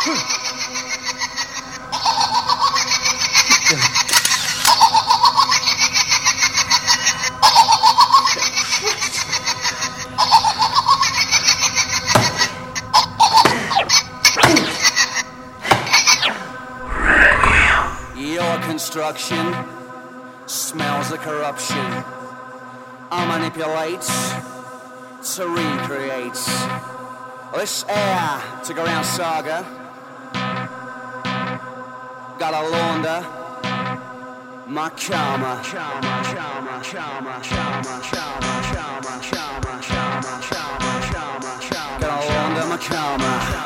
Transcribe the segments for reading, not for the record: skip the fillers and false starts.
Construction smells of corruption. I manipulates to recreate. This air to go around saga. Gotta launder my karma. Gotta launder my karma.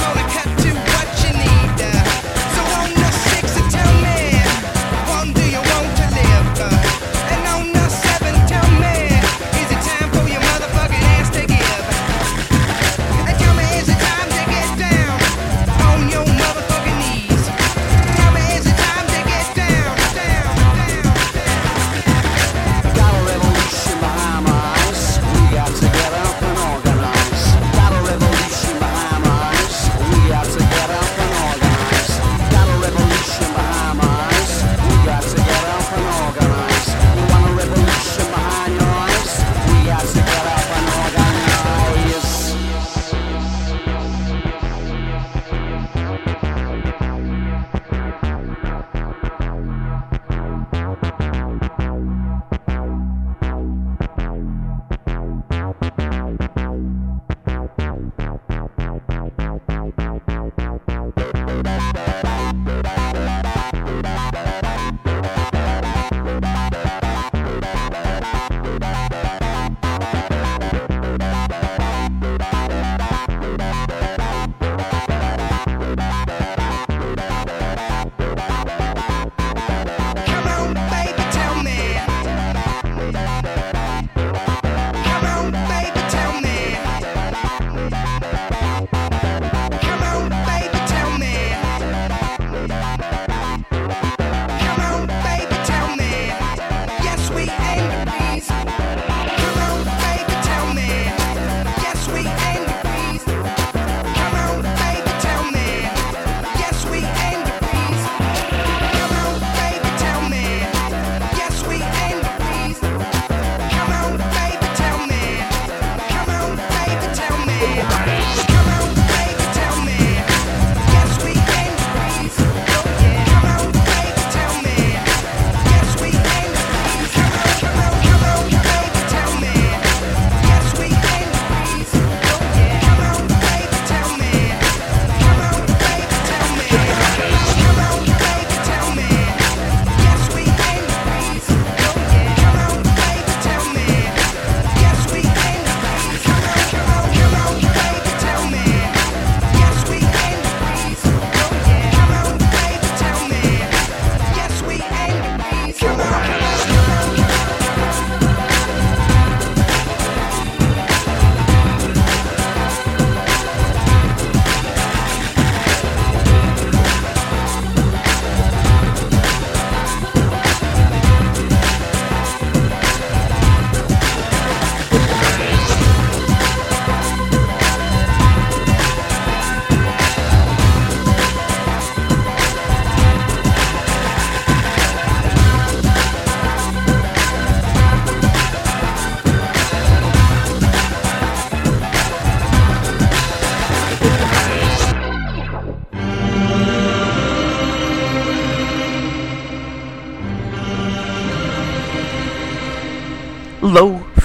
Do you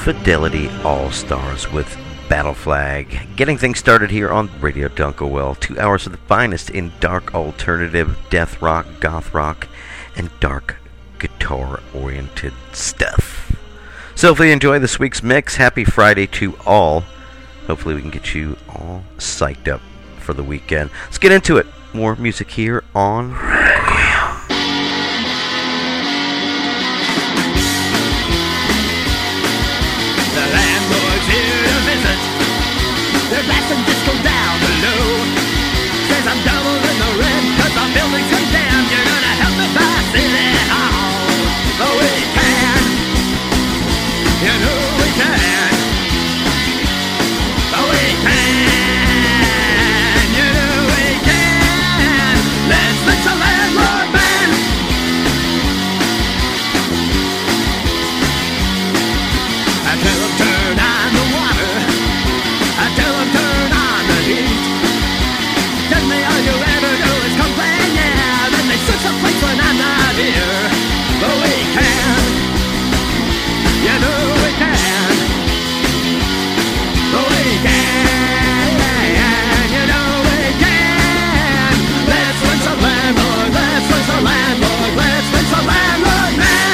Fidelity All-Stars with Battle Flag. Getting things started here on Radio Dunkelwell. 2 hours of the finest in dark alternative, death rock, goth rock, and dark guitar-oriented stuff. So if you enjoy this week's mix, happy Friday to all. Hopefully we can get you all psyched up for the weekend. Let's get into it. More music here on They're blasting disco down below. Says I'm doubling the rent cause I'm building some dam. You're gonna help me buy City Hall. Oh, we can. You know we can. Oh, we can. You know we can. Let's fix a landlord man. I tell them turn on the water. I tell them turn on the heat. Tell me all you ever do is complain, yeah. Then they switch the place when I'm not here. But we can. You know we can. But we can. You know we can. Let's fix a landlord. Let's fix a landlord. Let's fix a landlord, man.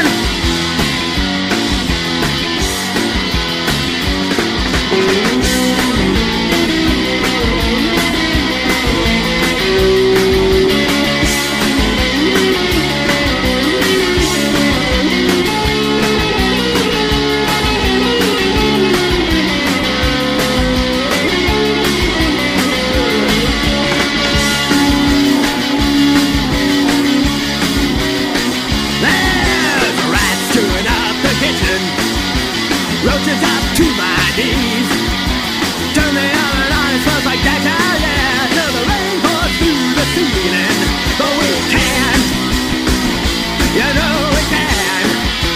Roaches up to my knees. Turn the oven on, it smells like that, yeah. Till the rain pours through the ceiling. But we can. You know we can.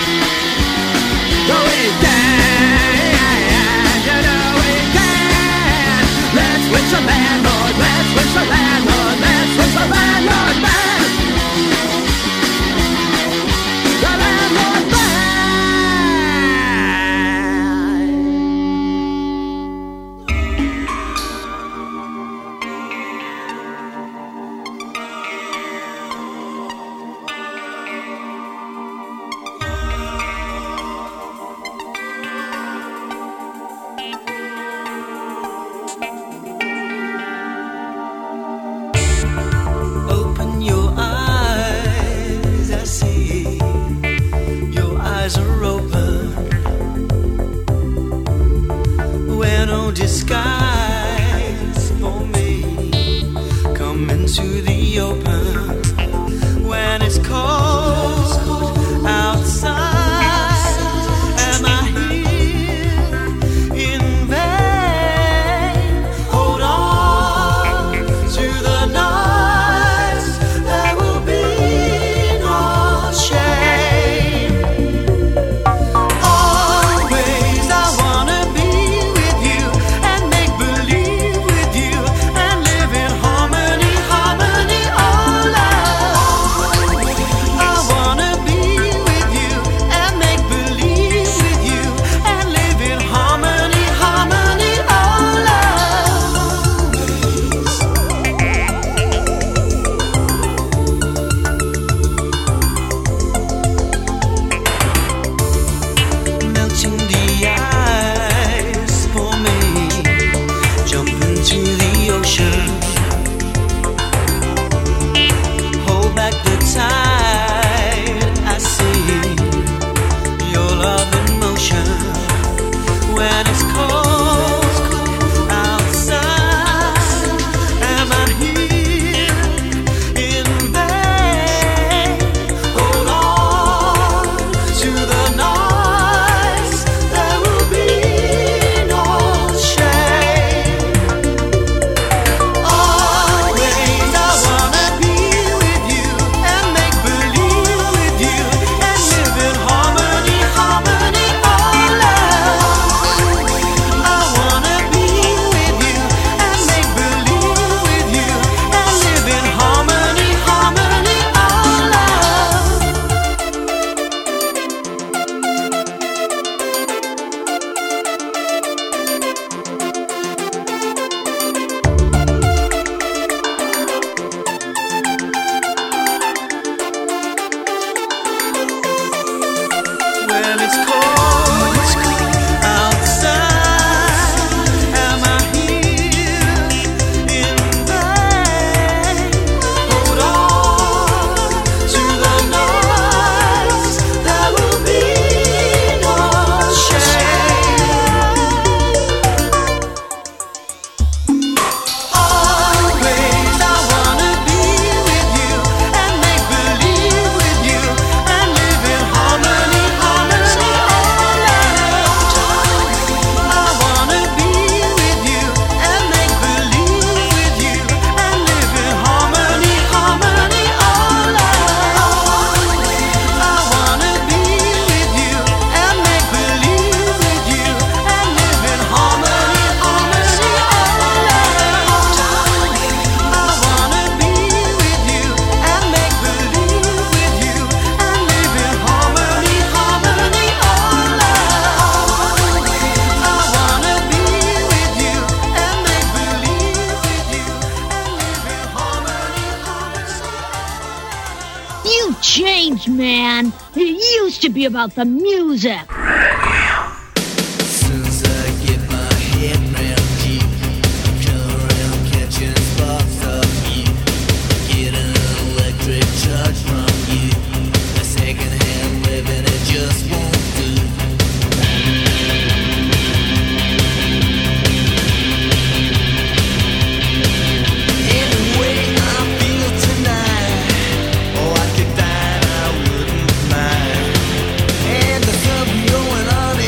But we can. You know we can. Let's switch a landlord. Let's switch a landlord. Let's switch a landlord, man. The landlord, man. Disguise for me. Come into the open when it's cold outside. Am I here in vain? Hold on to the nights. There will be no shame. Always I wanna be with you and make believe with you and live in harmony, harmony, all love. I wanna be with you and make believe with you and live in harmony, harmony, all love. Melting the ice for me. Jump into the ocean. Hold back the tide. I see your love in motion. When it's cold outside, am I here in vain? Hold on to the nights. There will be no shame. Always I wanna be with you and make believe with you and live in harmony, harmony, all love. man. It used to be about the music. Since I get my head round you, I come around catching sparks of you. Get an electric charge from you. A second-hand living, it just won't do. Anyway, I feel tonight. Oh, I could die and I wouldn't mind. And there's something going on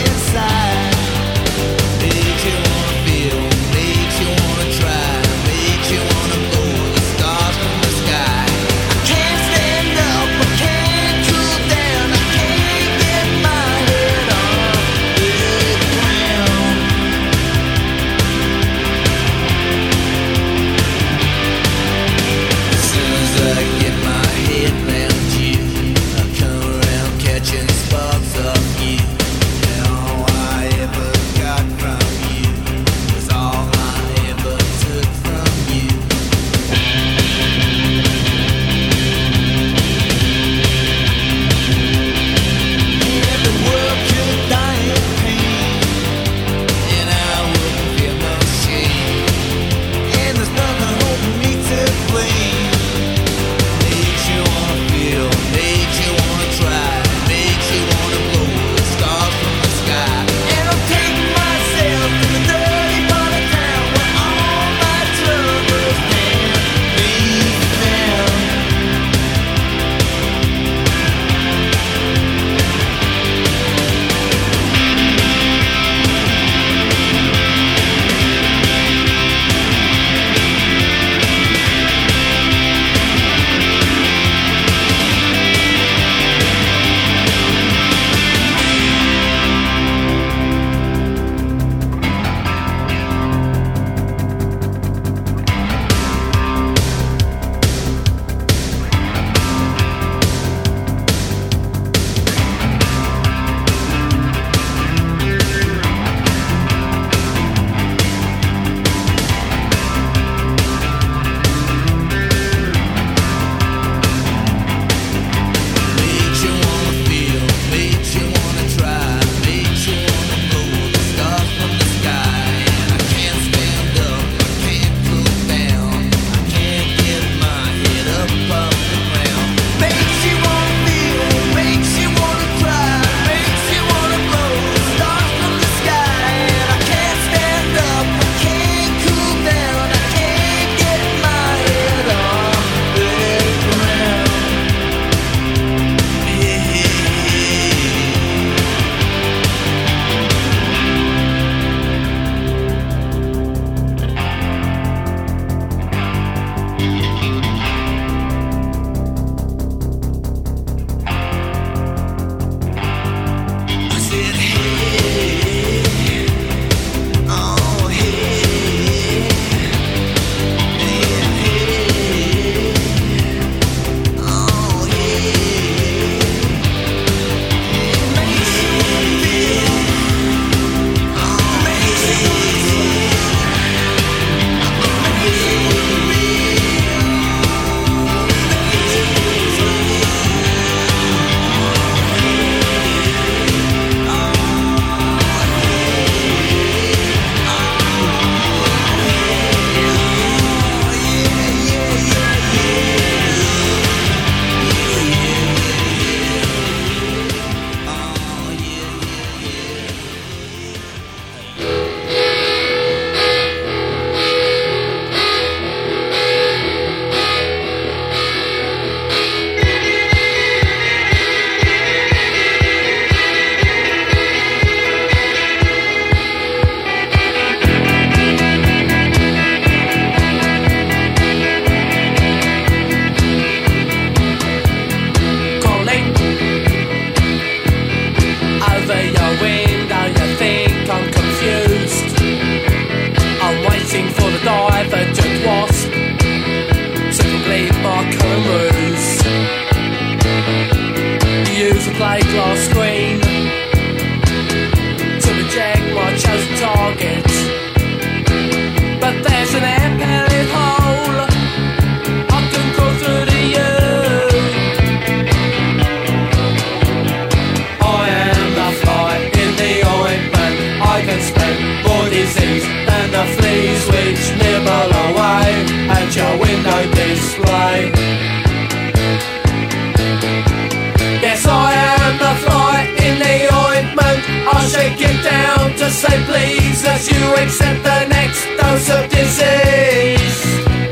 break it down to say please as you accept the next dose of disease.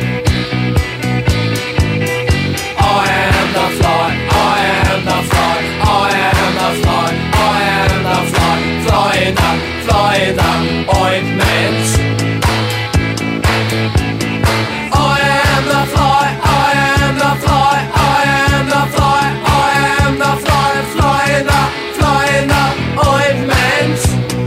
I am the fly, I am the fly, I am the fly, I am the fly, fly in the ointment. I am the fly, I am the fly, I am the fly, I am the fly, fly in the ointment.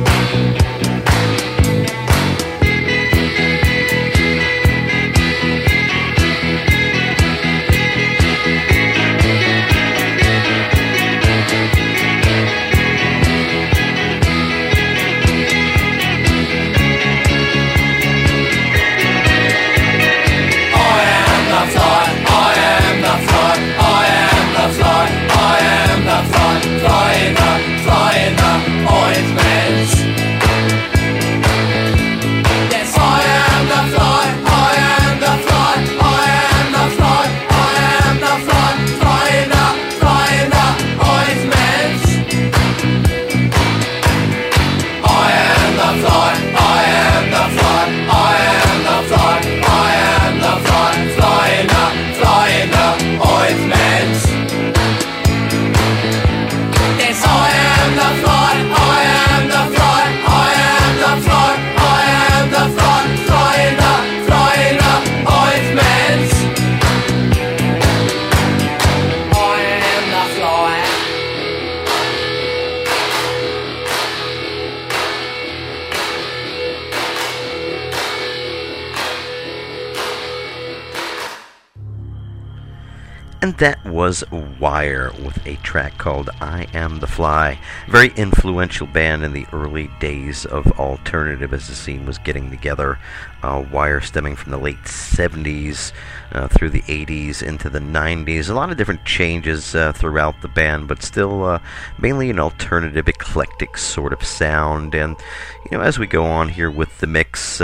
And that was Wire with a track called I Am the Fly. Very influential band in the early days of alternative as the scene was getting together. Wire stemming from the late 70s through the 80s into the 90s. A lot of different changes throughout the band, but still mainly an alternative, eclectic sort of sound. And, you know, as we go on here with the mix,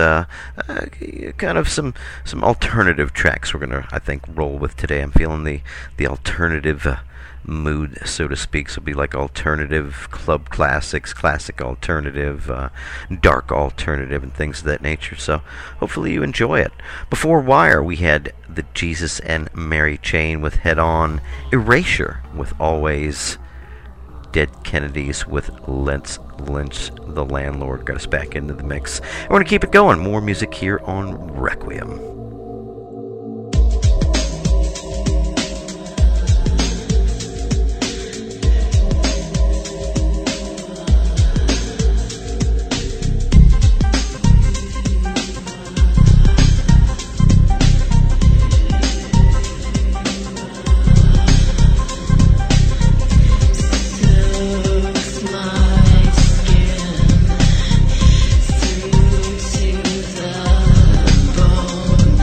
kind of some alternative tracks we're going to, I think, roll with today. I'm feeling the alternative mood, so to speak. So it'll be like alternative club classics, classic alternative, dark alternative, and things of that nature. So hopefully you enjoy it. Before Wire, we had the Jesus and Mary Chain with Head On, Erasure with Always, Dead Kennedys with Let's Lynch the Landlord. Got us back into the mix. We're going to keep it going. More music here on Requiem. Through to the bone.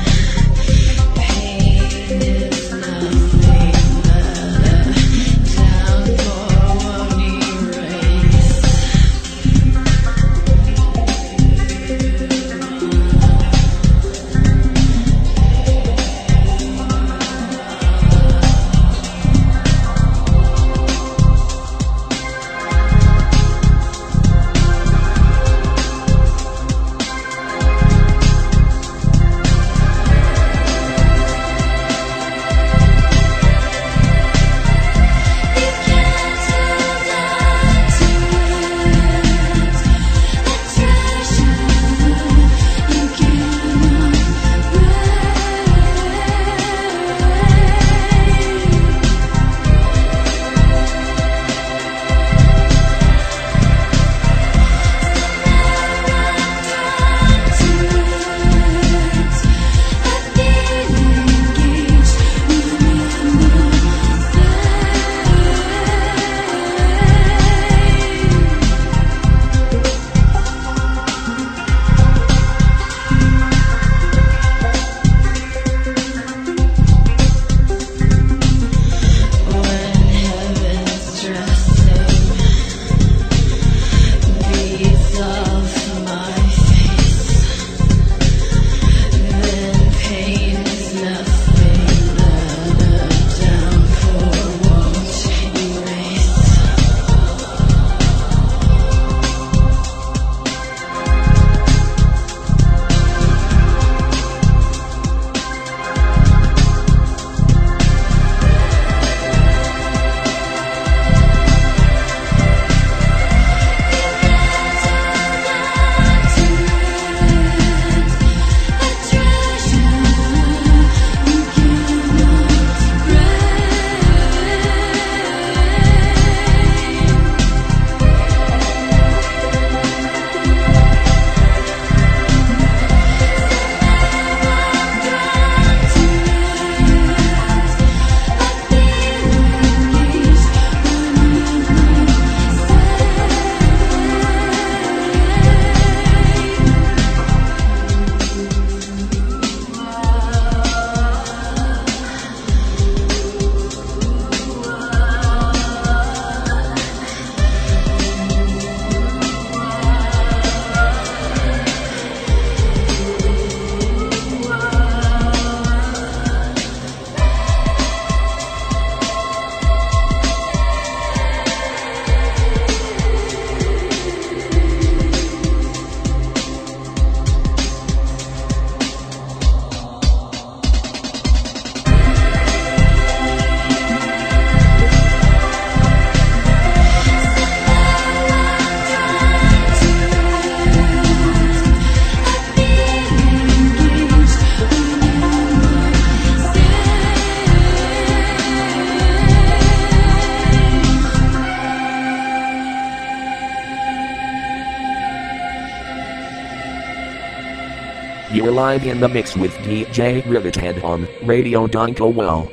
You're live in the mix with DJ Rivethead on Radio Donkowell.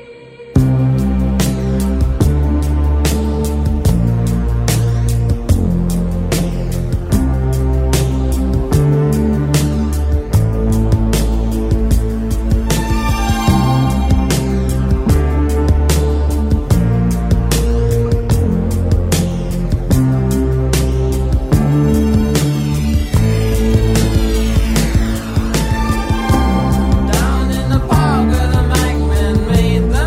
Down in the park where the Mike men made the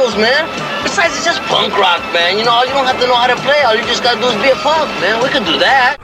rules, man. Besides, it's just punk rock, man. You know, you don't have to know how to play. All you just gotta do is be a punk, man. We can do that.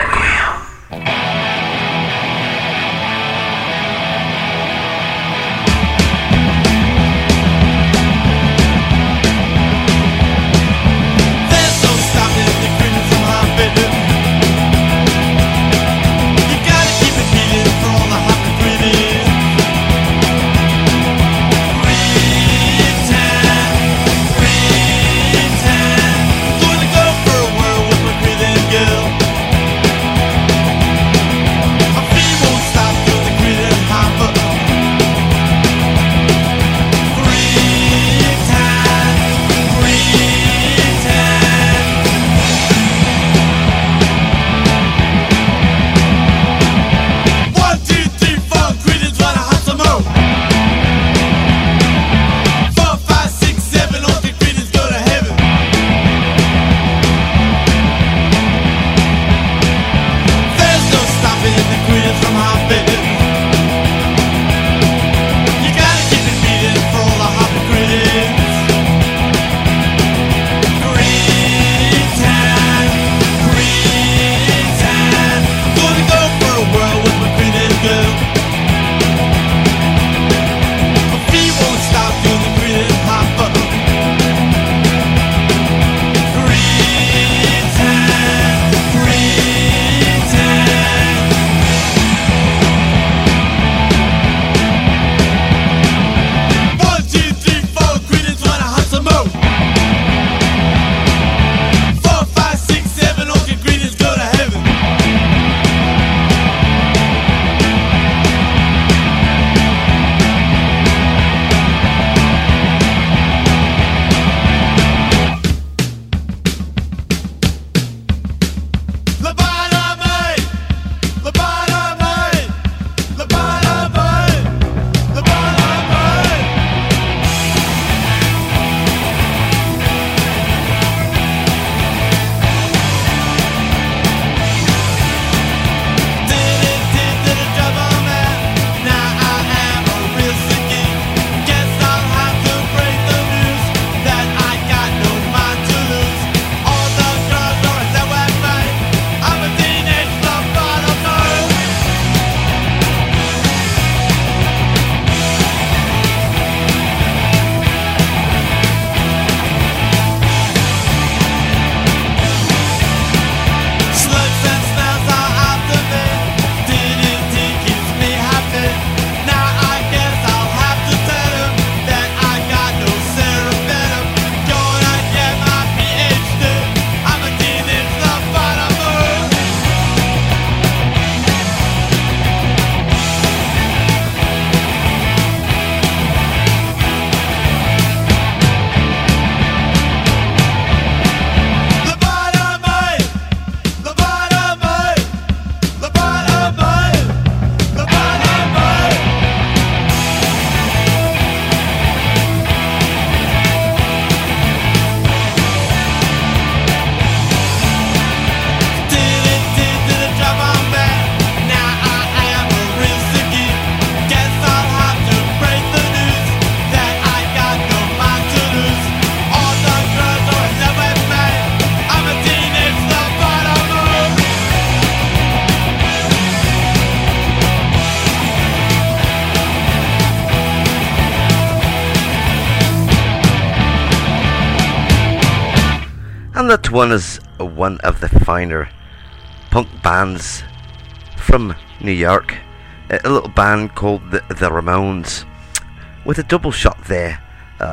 And that one is one of the finer punk bands from New York, a little band called the Ramones, with a double shot there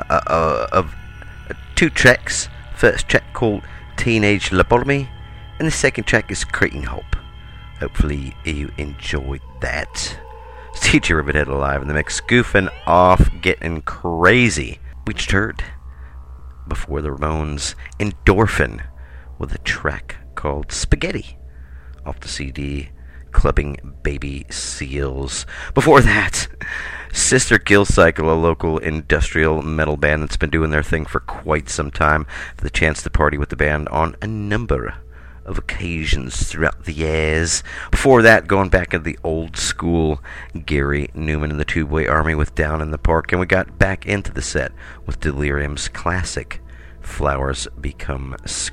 of two tracks. First track called Teenage Lobotomy, and the second track is Creating Hope. Hopefully you enjoyed that. It's DJ Rivethead live in the mix, goofing off, getting crazy. We just heard before the Ramones Endorphin with a track called Spaghetti off the CD Clubbing Baby Seals. Before that, Sister Kill Cycle, a local industrial metal band that's been doing their thing for quite some time, for the chance to party with the band on a number of occasions throughout the years. Before that, going back into the old school, Gary Newman and the Tubeway Army with Down in the Park, and we got back into the set with Delirium's classic, Flowers Become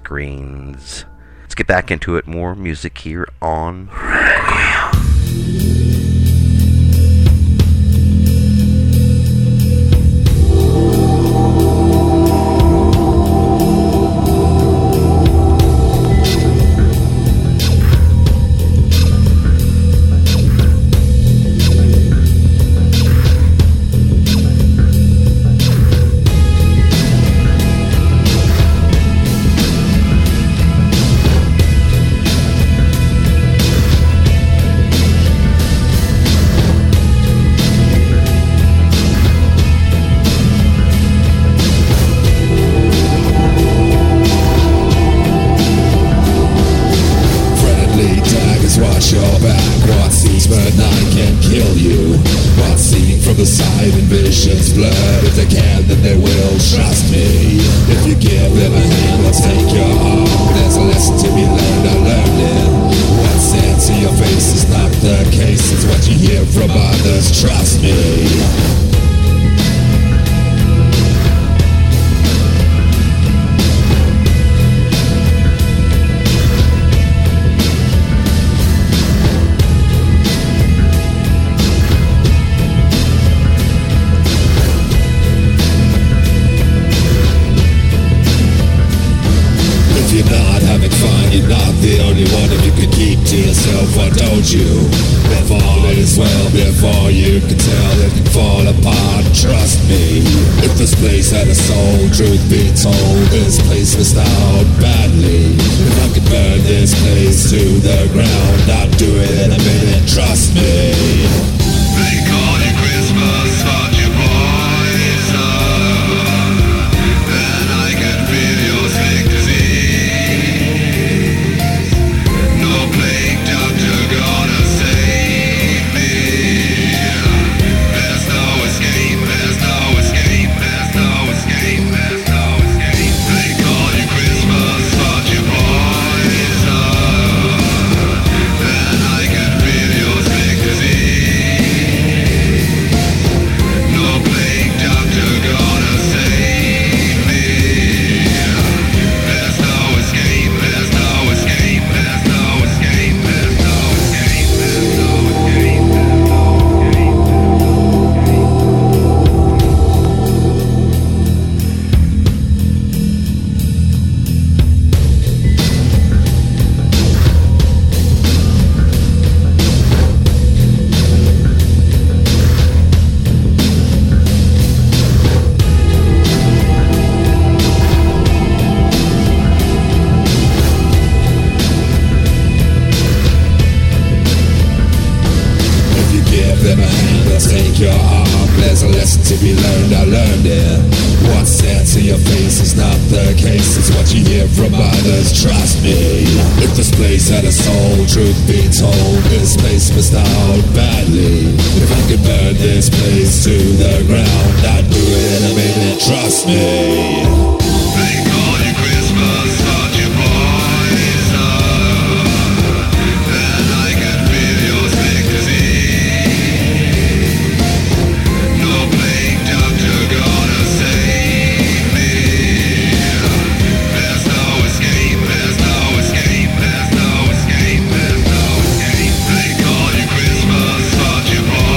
Screens. Let's get back into it. More music here on Radio.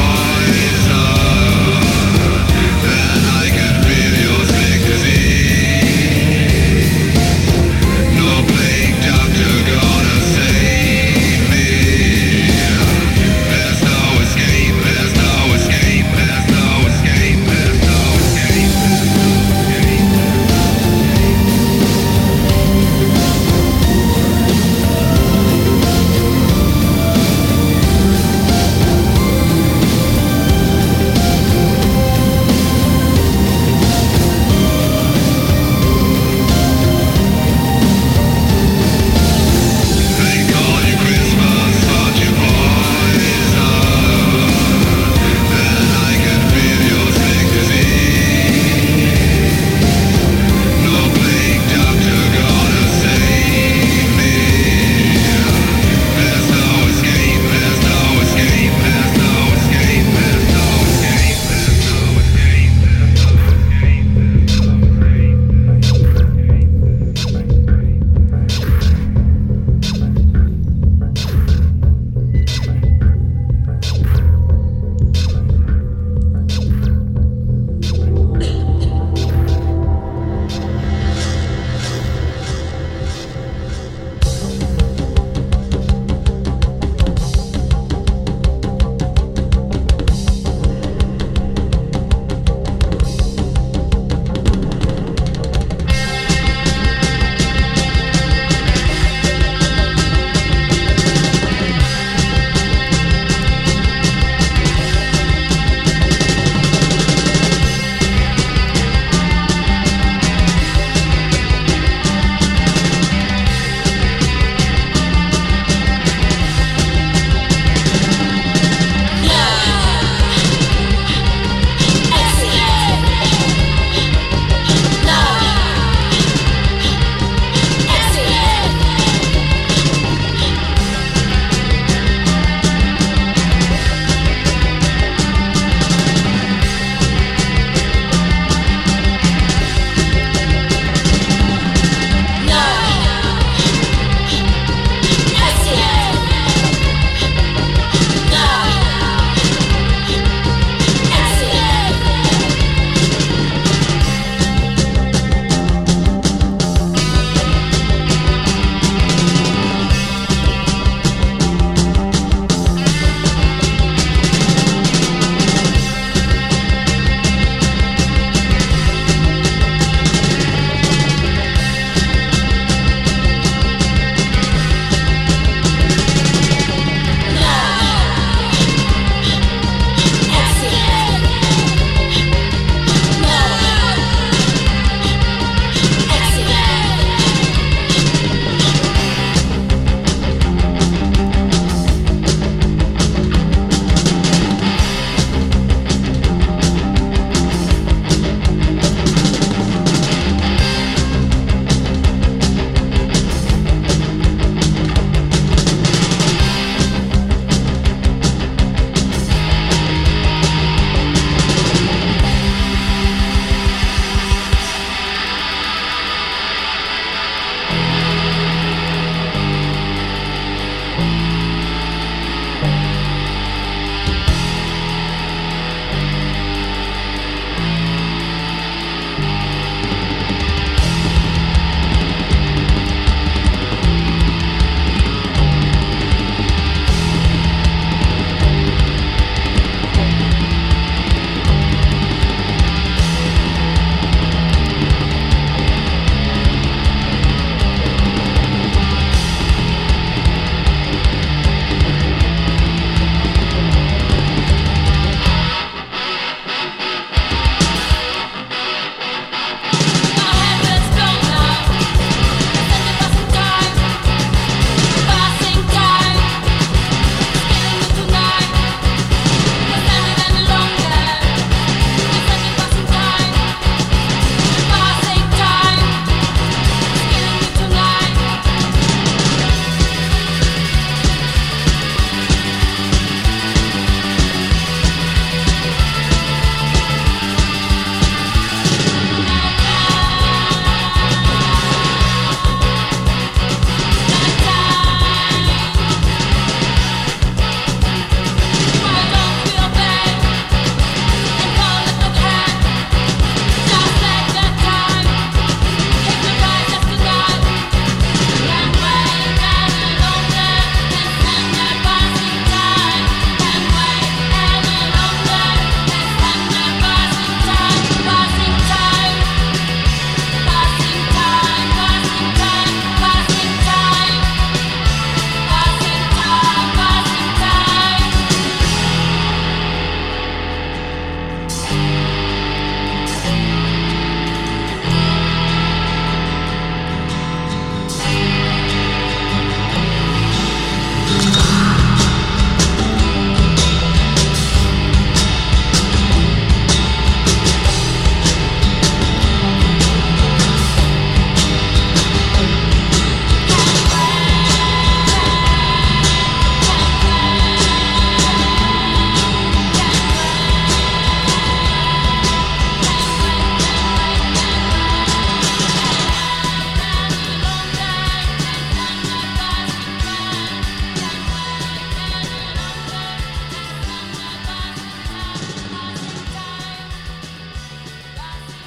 I can feel your sick disease.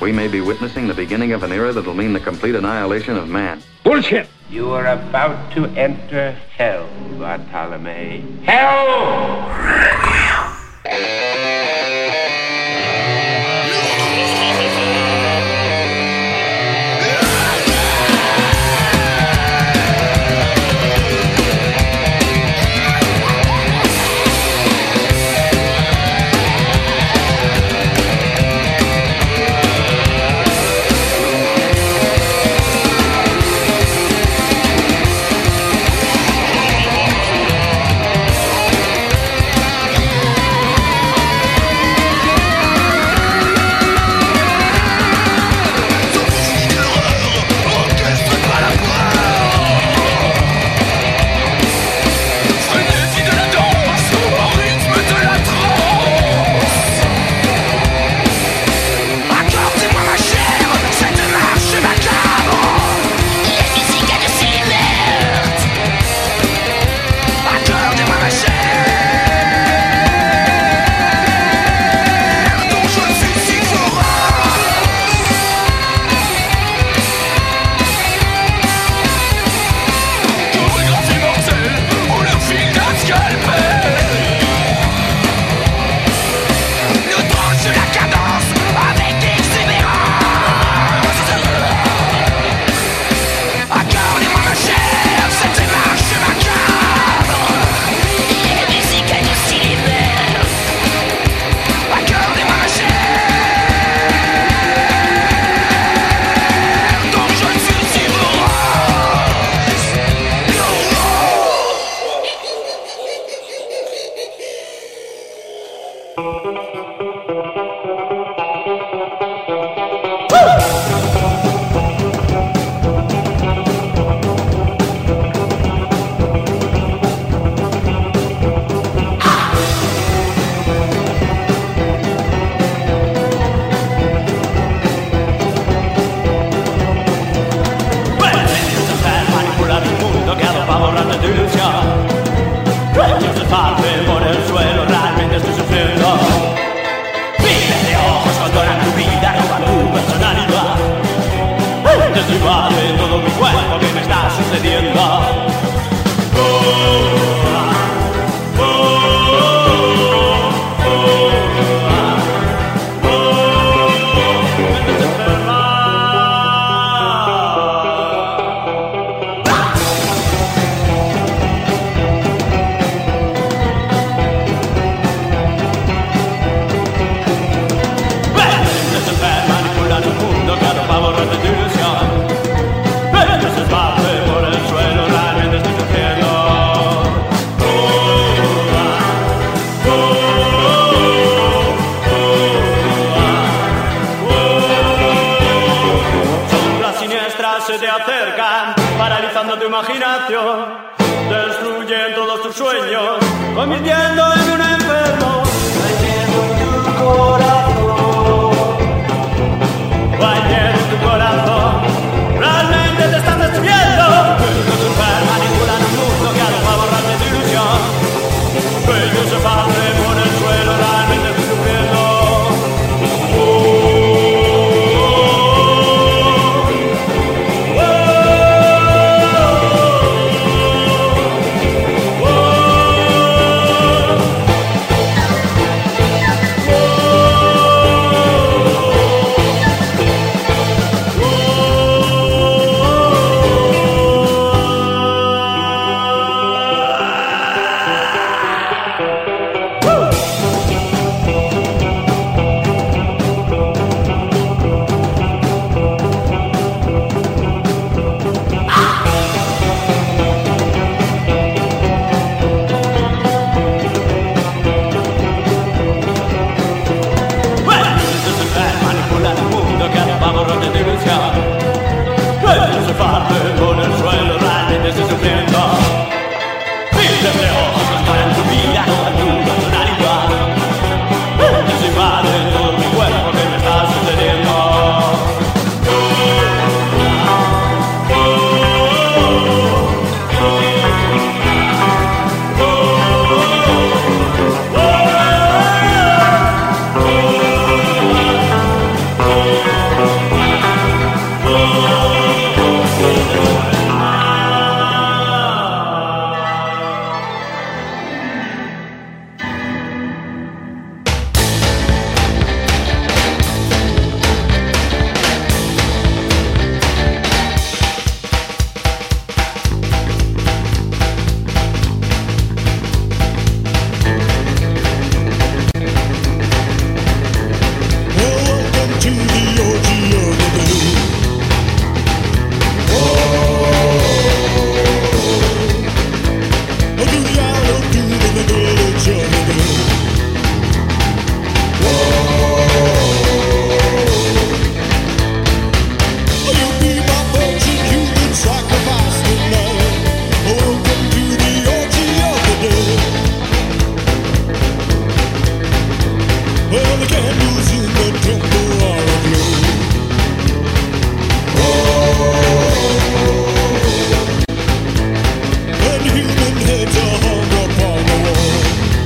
we may be witnessing the beginning of an era that will mean the complete annihilation of man. Bullshit! You are about to enter hell, Bartolome. Hell! Well, the candles in the temple are aglow. And human heads are hung upon the wall.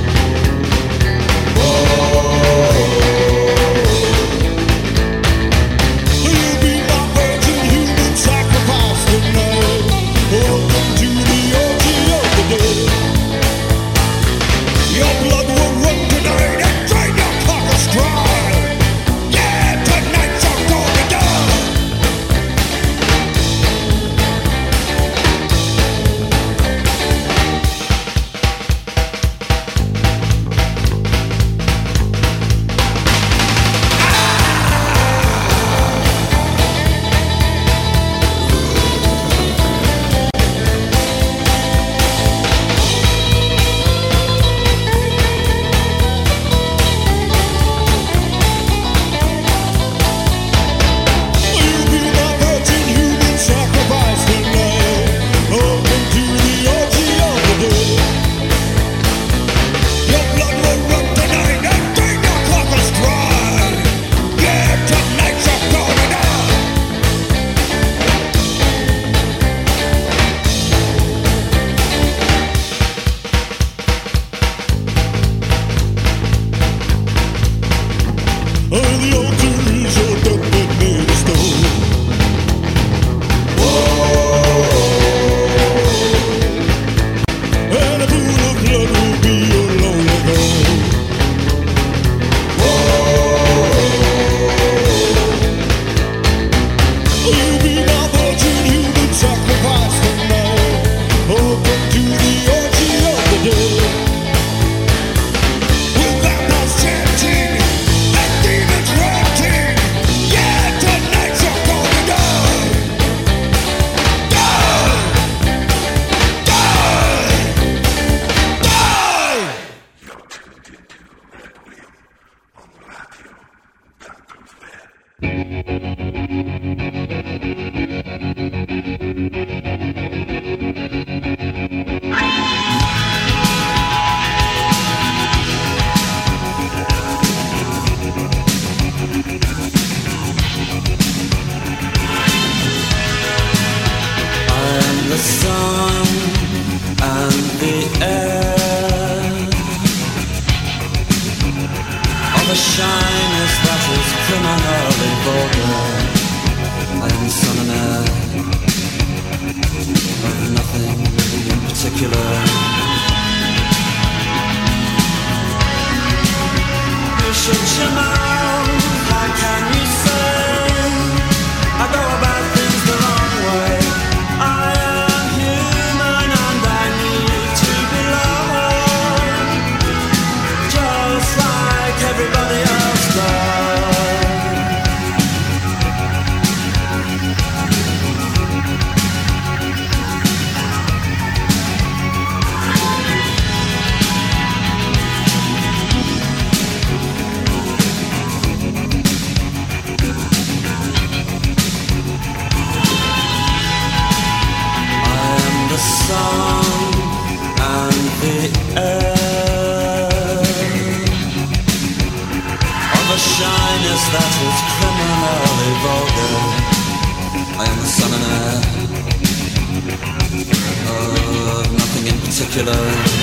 You'll be my virgin human sacrifice tonight. Welcome to the orgy of the dead. Your blood will run tonight and drain your carcass dry. Yeah, tonight's our gonna die. You'll be my virgin human sacrifice tonight. Welcome to the orgy of the dead. Your blood will run tonight and drain your carcass dry. Yeah, tonight's your gonna die. The altar is your deathbed made of stone. And a pool of blood will be your lonely goal. You'll be my virgin human sacrifice tonight. Welcome to the orgy of the dead. With apples chanting and demons ranting. Yeah, tonight's you're gonna die. Die! Die! Die! I am the sun and the air of a shyness that is criminally vulgar. I am the sun and air of nothing in particular. You shut your mouth, how can you say I go about things the wrong way? I am human and I need to be loved, just like everybody else does. The sun and the air of a shyness that is criminally vulgar. I am the sun and air of nothing in particular.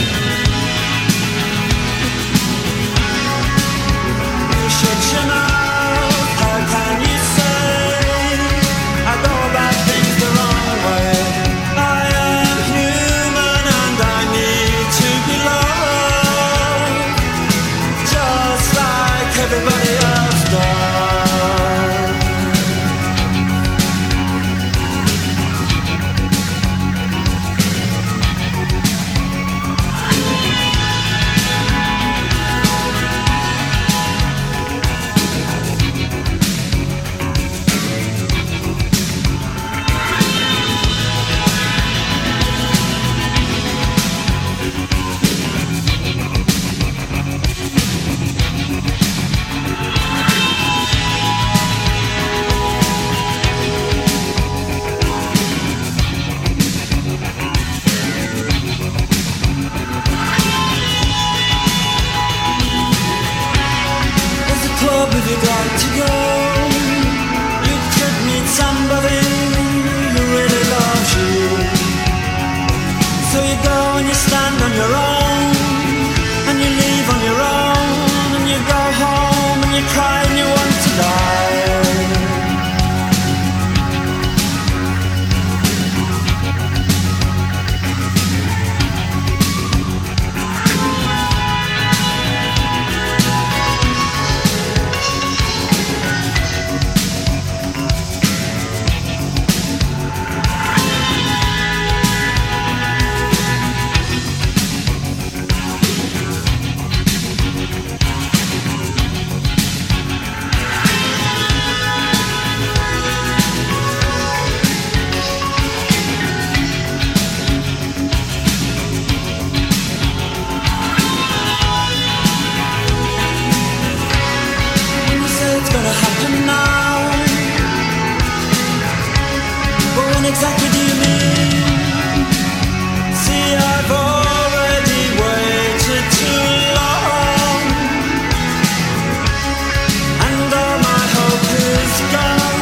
You shut your mouth, how can you say I go about things the wrong way? I am human and I need to be loved, just like everybody else does. if you'd like to go, you could meet somebody who really loves you. So you go and you stand on your own, and you leave on your own, and you go home and you cry and you want to die. Exactly do you mean? See, I've already waited too long, and all my hope is gone.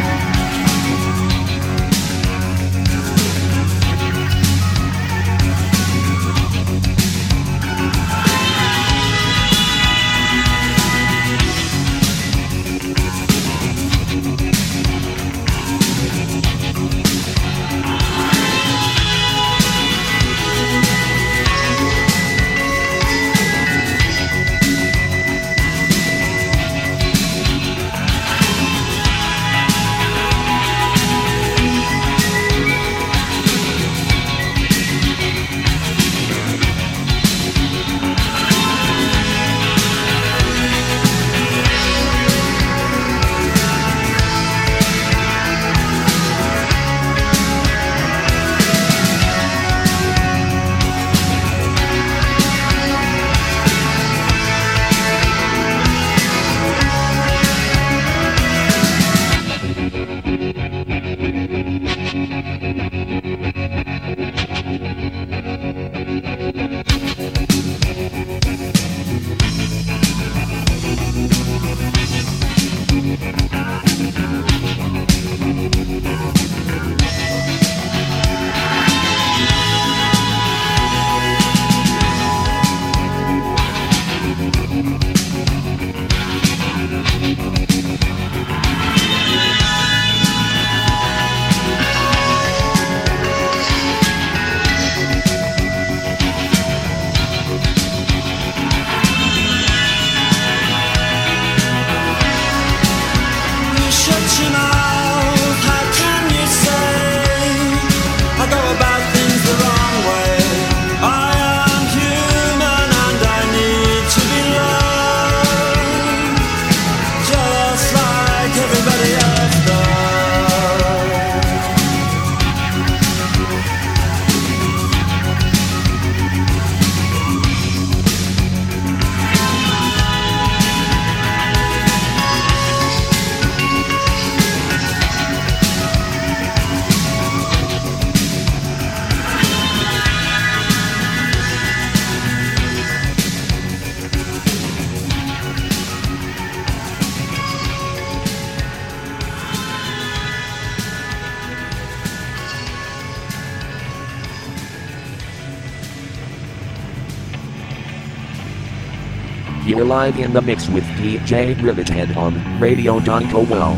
You're live in the mix with DJ Rivethead on Radio Donko Well.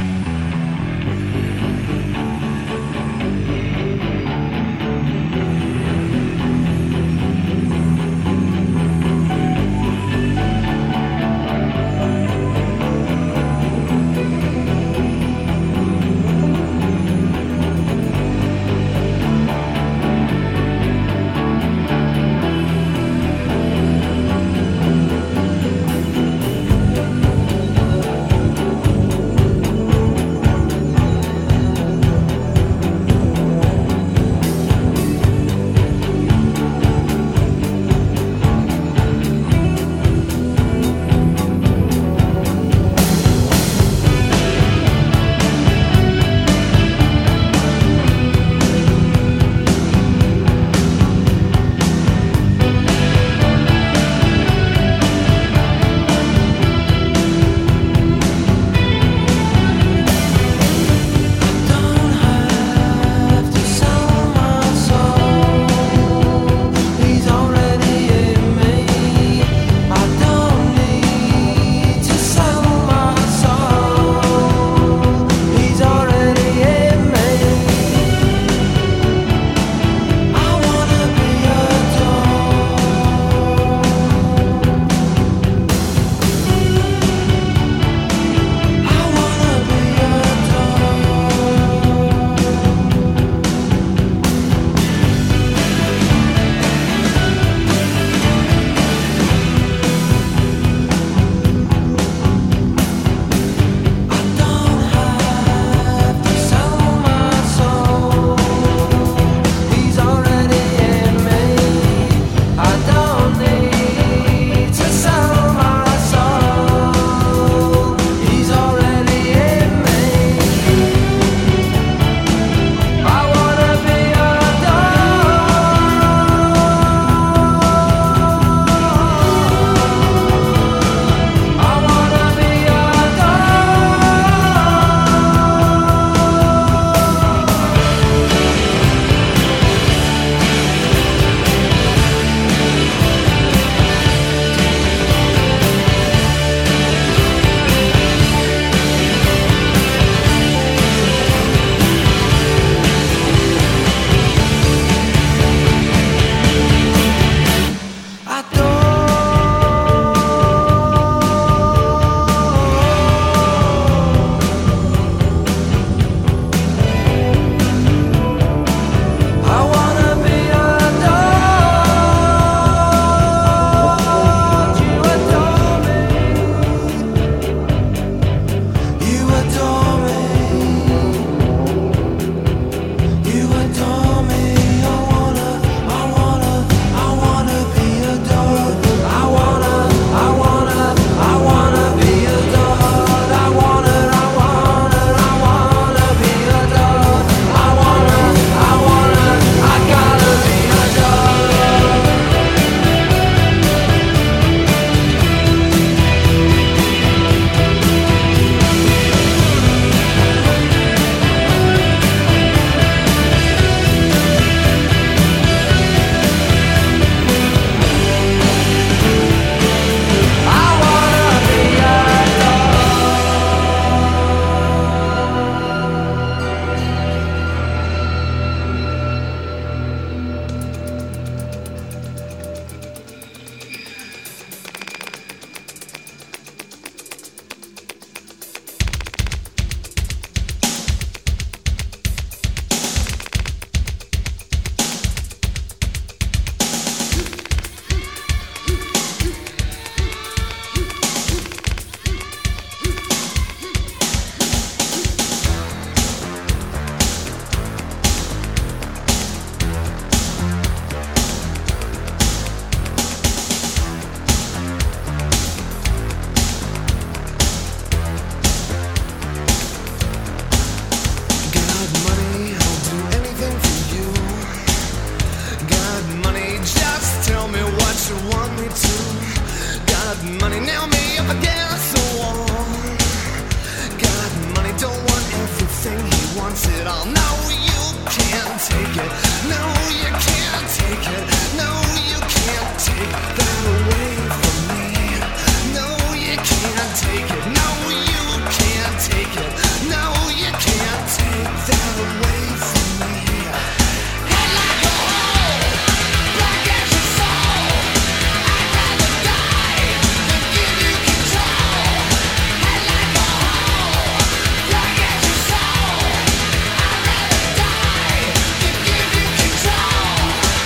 wants it all. No, you can't take it. No, you can't take it. No, you can't take that away from me. No, you can't take it. No, you can't take it. No, you can't take that away from me. Head like a hole, black as your soul. I'd rather die than give you control. Head like a hole, black as your soul. I'd rather die than give you control.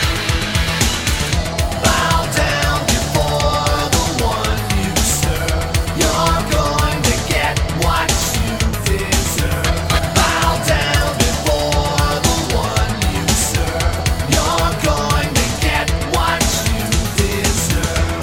Bow down before the one you serve. You're going to get what you deserve. Bow down before the one you serve. You're going to get what you deserve.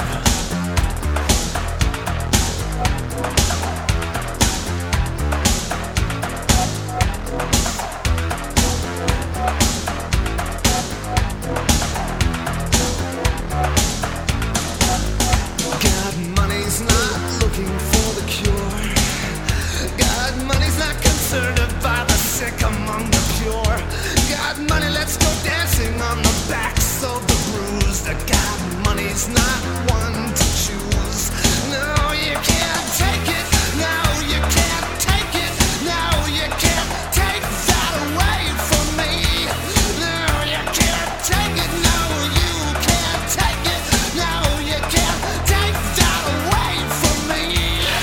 God, money's not looking for the cure. God, money's not concerned about the sick among the pure. God, money, let's go dancing on the backs of the bruised. God, money's not one to choose. No, you can't take it. No, you can't take it. No, you can't take that away from me. No, you can't take it. No, you can't take it. No, you can't take that away from me.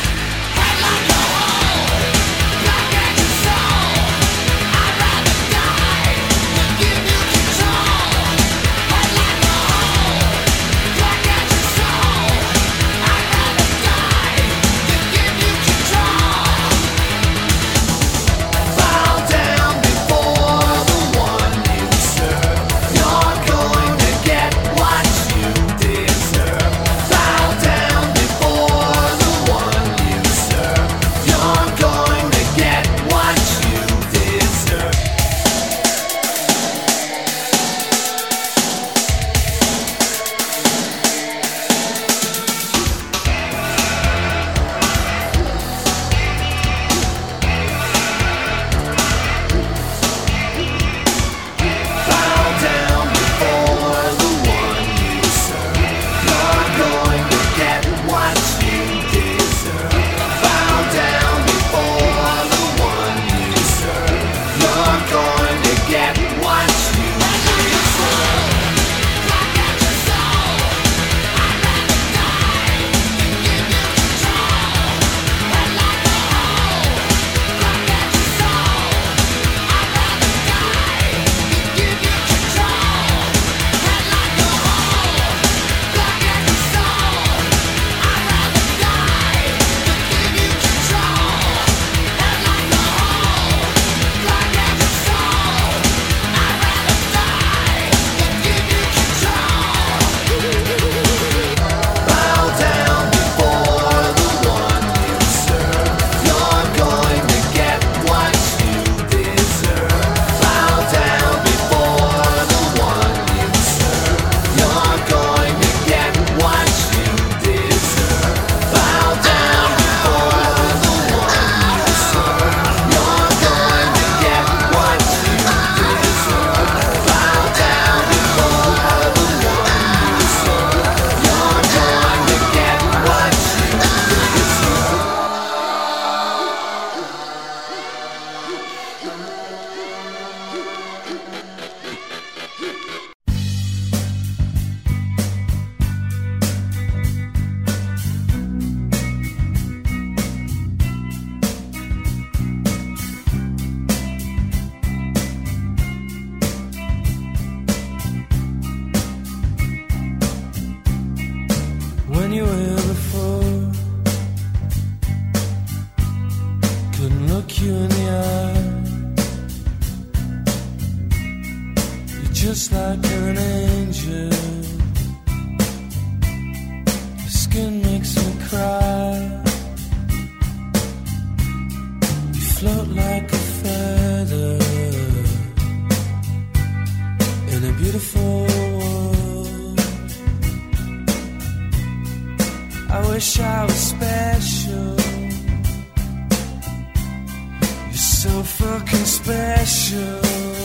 so fucking special.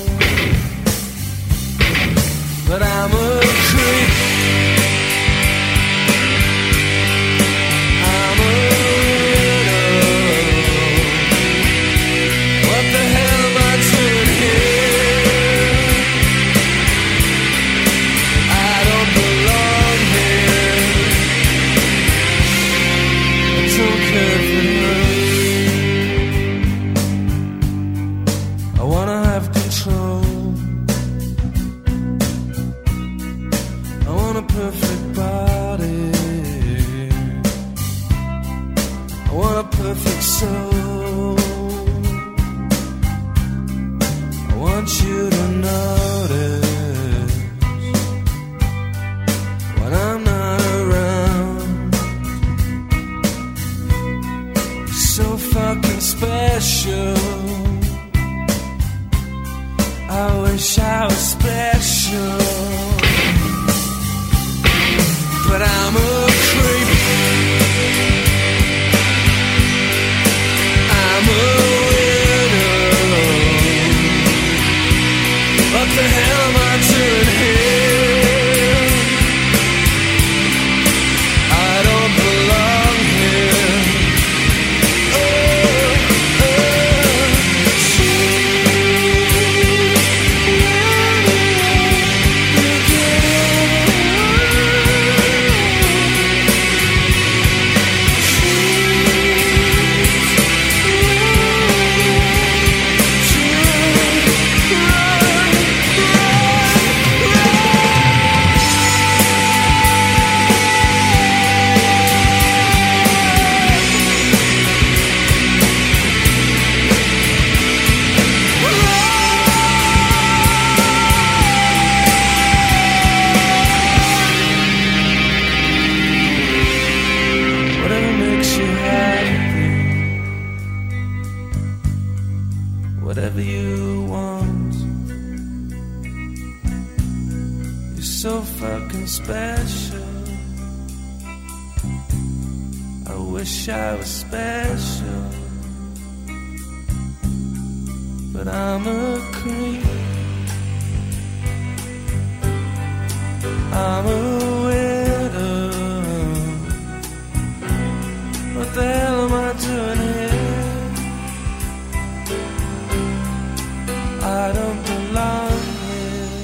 But I'm a creep. I'm a widow. What the hell am I doing here? I don't belong here. I don't care for love. I wanna have control. I want a perfect body. I want a perfect soul. I want you to notice when I'm not around. You're so fucking special. I wish I was special. But I'm a creep. I'm a widow. What the hell am I doing here? I don't belong here. Whatever makes you happy, whatever you want. You're so fucking special. I wish I was special. But I'm a creep. I'm a widow. What the hell am I doing here? I don't belong here.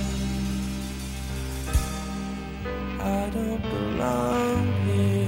I don't belong here.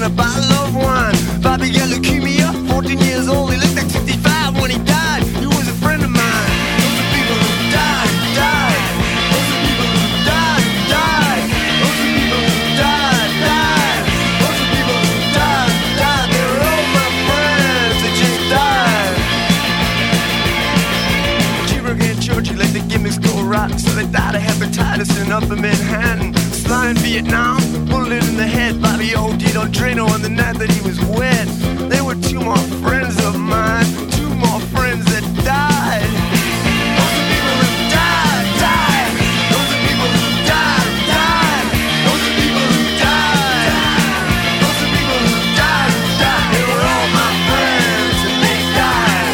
a bottle of wine. Bobby got leukemia, 14 years old, he looked like 65 when he died. He was a friend of mine. Those are people who died, died. Those are people who died, died. Those are people who died, died. Those are people who died, died. They were all my friends that just died. Cheeseburger and Georgie let the gimmicks go rotten, so they died of hepatitis in Upper Manhattan. Sly in Vietnam, bullet in the head. Bobby OD'd on Drano on the night that he was wed. They were two more friends of mine, two more friends that died. Those are people who died, died. Those are people who died, died. Those are people who died. Those are people who died, died. They were all my friends and they died.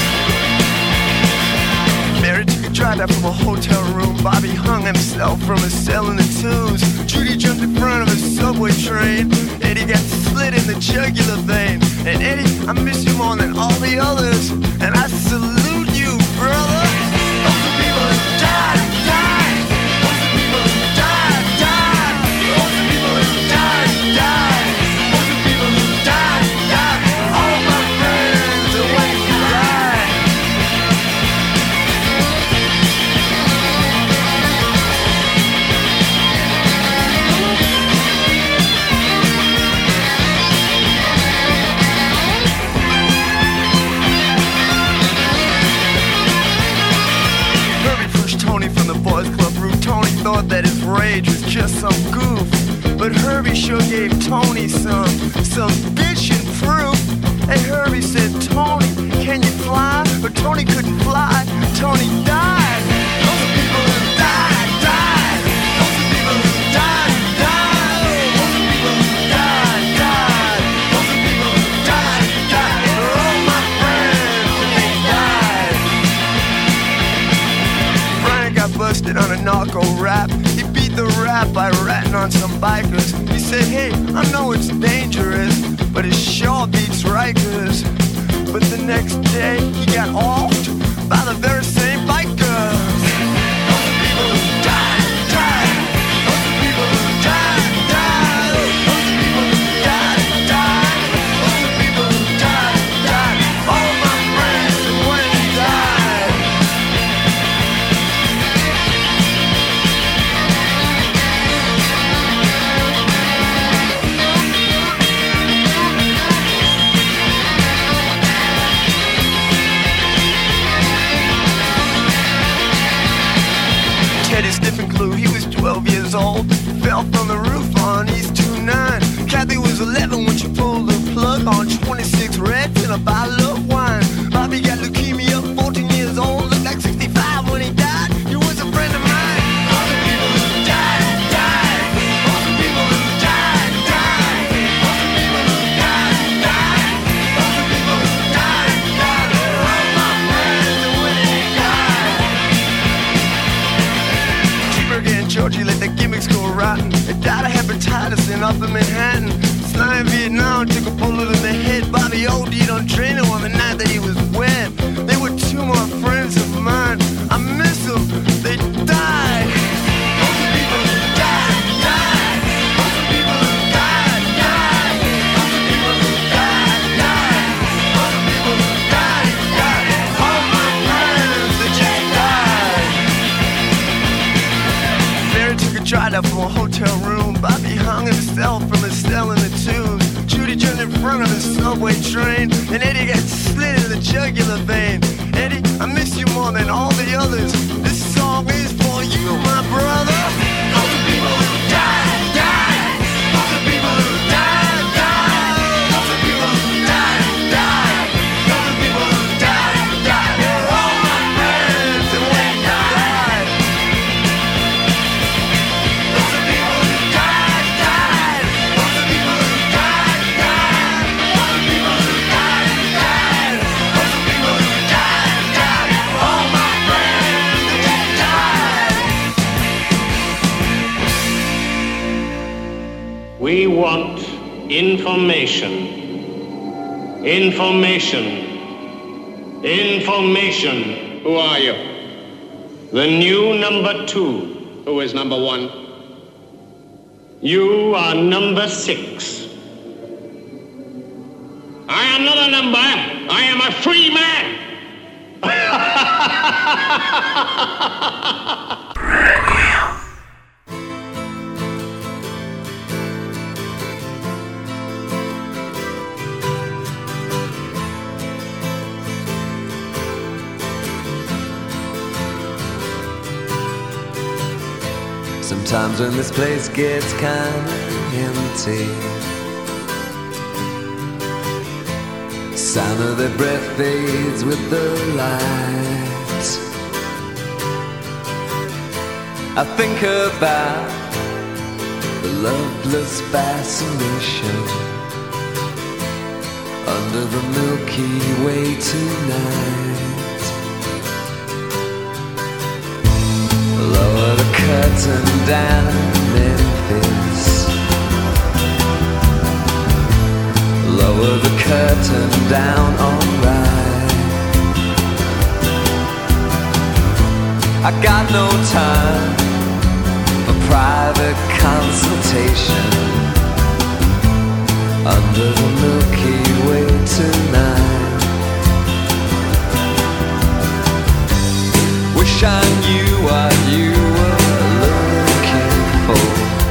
Mary took a drive out from a hotel room. Bobby hung himself from a cell in the Tubes. Judy jumped in front of a subway train. Eddie got slit in the jugular vein. And Eddie, I miss you more than all the others. And I salute you, brother. Those are people who died, died. Those are people who died, died. Those are people who died, died. Those are people who died, died. All my friends are when you died. Tony from the Boys Club roof. Tony thought that his rage was just some goof, but Herbie sure gave Tony some bitchin' proof. Hey, Herbie said, Tony, can you fly? But Tony couldn't fly. Tony died. Those are people who died, died. Those are people who died, died. Those are people who died, died. Those are people who died, died. They're all my friends and they died. Brian got busted on a narco rap. He beat the rap by ratting on some bikers. He said, hey, I know it's dangerous, but it sure beats Rikers. But the next day, he got offed by the very same bikers. Those are people who died, died. Those are people who died, died. Those are people who died, died. Those are people who died, died. All my friends who went and died. Teddy Stiffen Glue, he was 12 years old. Fell from the roof on East 29. Kathy was 11 when she pulled the plug on 26 Reds and a bottle of wine. Bobby got leukemia, 14 years old. Looked like 65 when he died. He was a friend of mine. All the people who died, died. All the people who died, died. All the people who died, died. All the people who died, died. They're all my friends and when they died. Cheeseburger and Georgie let the gimmicks go rotten. They died of hepatitis in Upper Manhattan. Sly in Vietnam took a bullet in the head. Bobby OD'd on Drano on the night that he was wed. They were two more friends of mine. I miss them. They died. Those are people who died, died. Those are people who died, died. Those are people who died, died. Those are people who died, died. All my friends that just died. Mary took a drive out from a hotel room. Bobby hung himself from a cell in the Tubes. Judy jumped in front of a subway train. And Eddie got slit in the jugular vein. Eddie, I miss you more than all the others. This song is for you, my brother. Those are people who died, died. Those are people who died, died. Those are people who died, died. Those are people who died, died. They're all my friends and they died. Those are people who died, died. Those are people who died, died. Those are people who died, died. Those are people who died, died. All my friends and they died. We want information. Information. Information. Who are you? The new number 2. Who is number 1? You are number 6. I am not a number. I am a free man. Sometimes when this place gets kinda empty, sound of their breath fades with the light. I think about the loveless fascination under the Milky Way tonight. Lower the curtain down in Memphis. Lower the curtain down, alright. I got no time for private consultation under the Milky Way tonight. Wish I knew what you were looking for.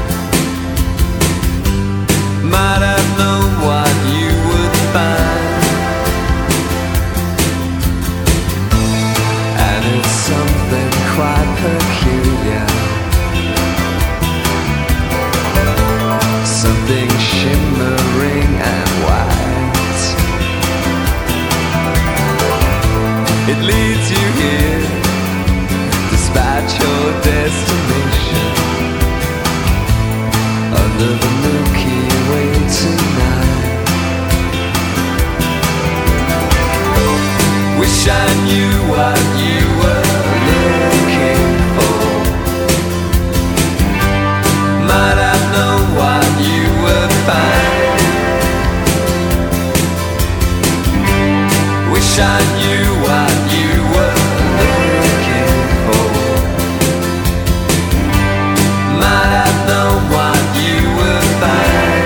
Might have known what you would find. And it's something quite peculiar, something shimmering and white. It leads you here despite your destination under the Milky Way tonight. Wish I knew what you were looking for. Might have known what you would find. Wish I knew what you were looking for. Might have known what you would find.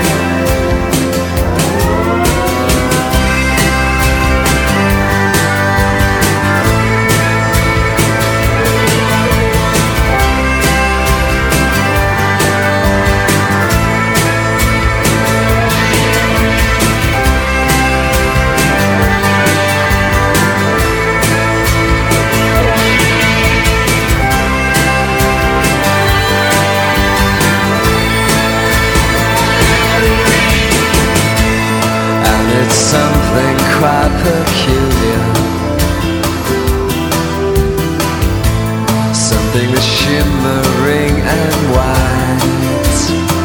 It's something quite peculiar, something that's shimmering and white.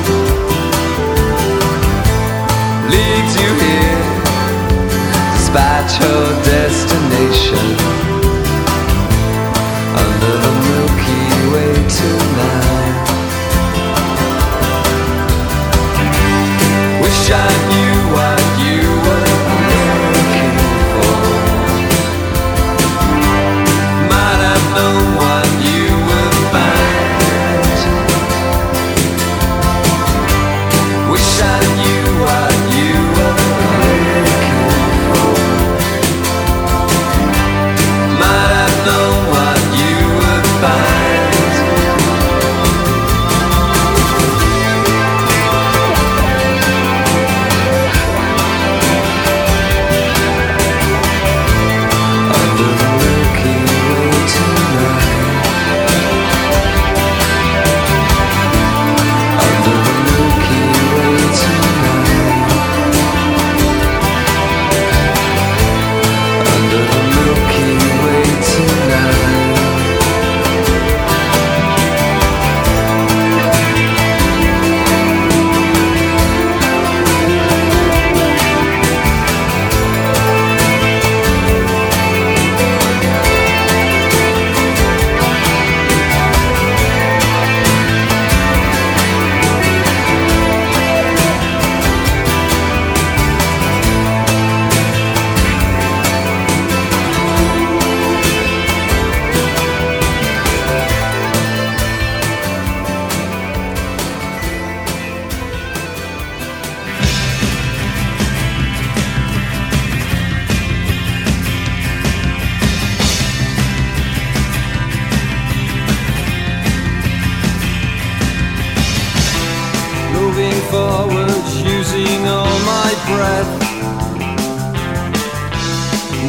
Leads you here despite your destination under the Milky Way tonight. Wish I knew what you were looking for. Might have known what you would find. Wish I knew what you were looking for. Might have known what you would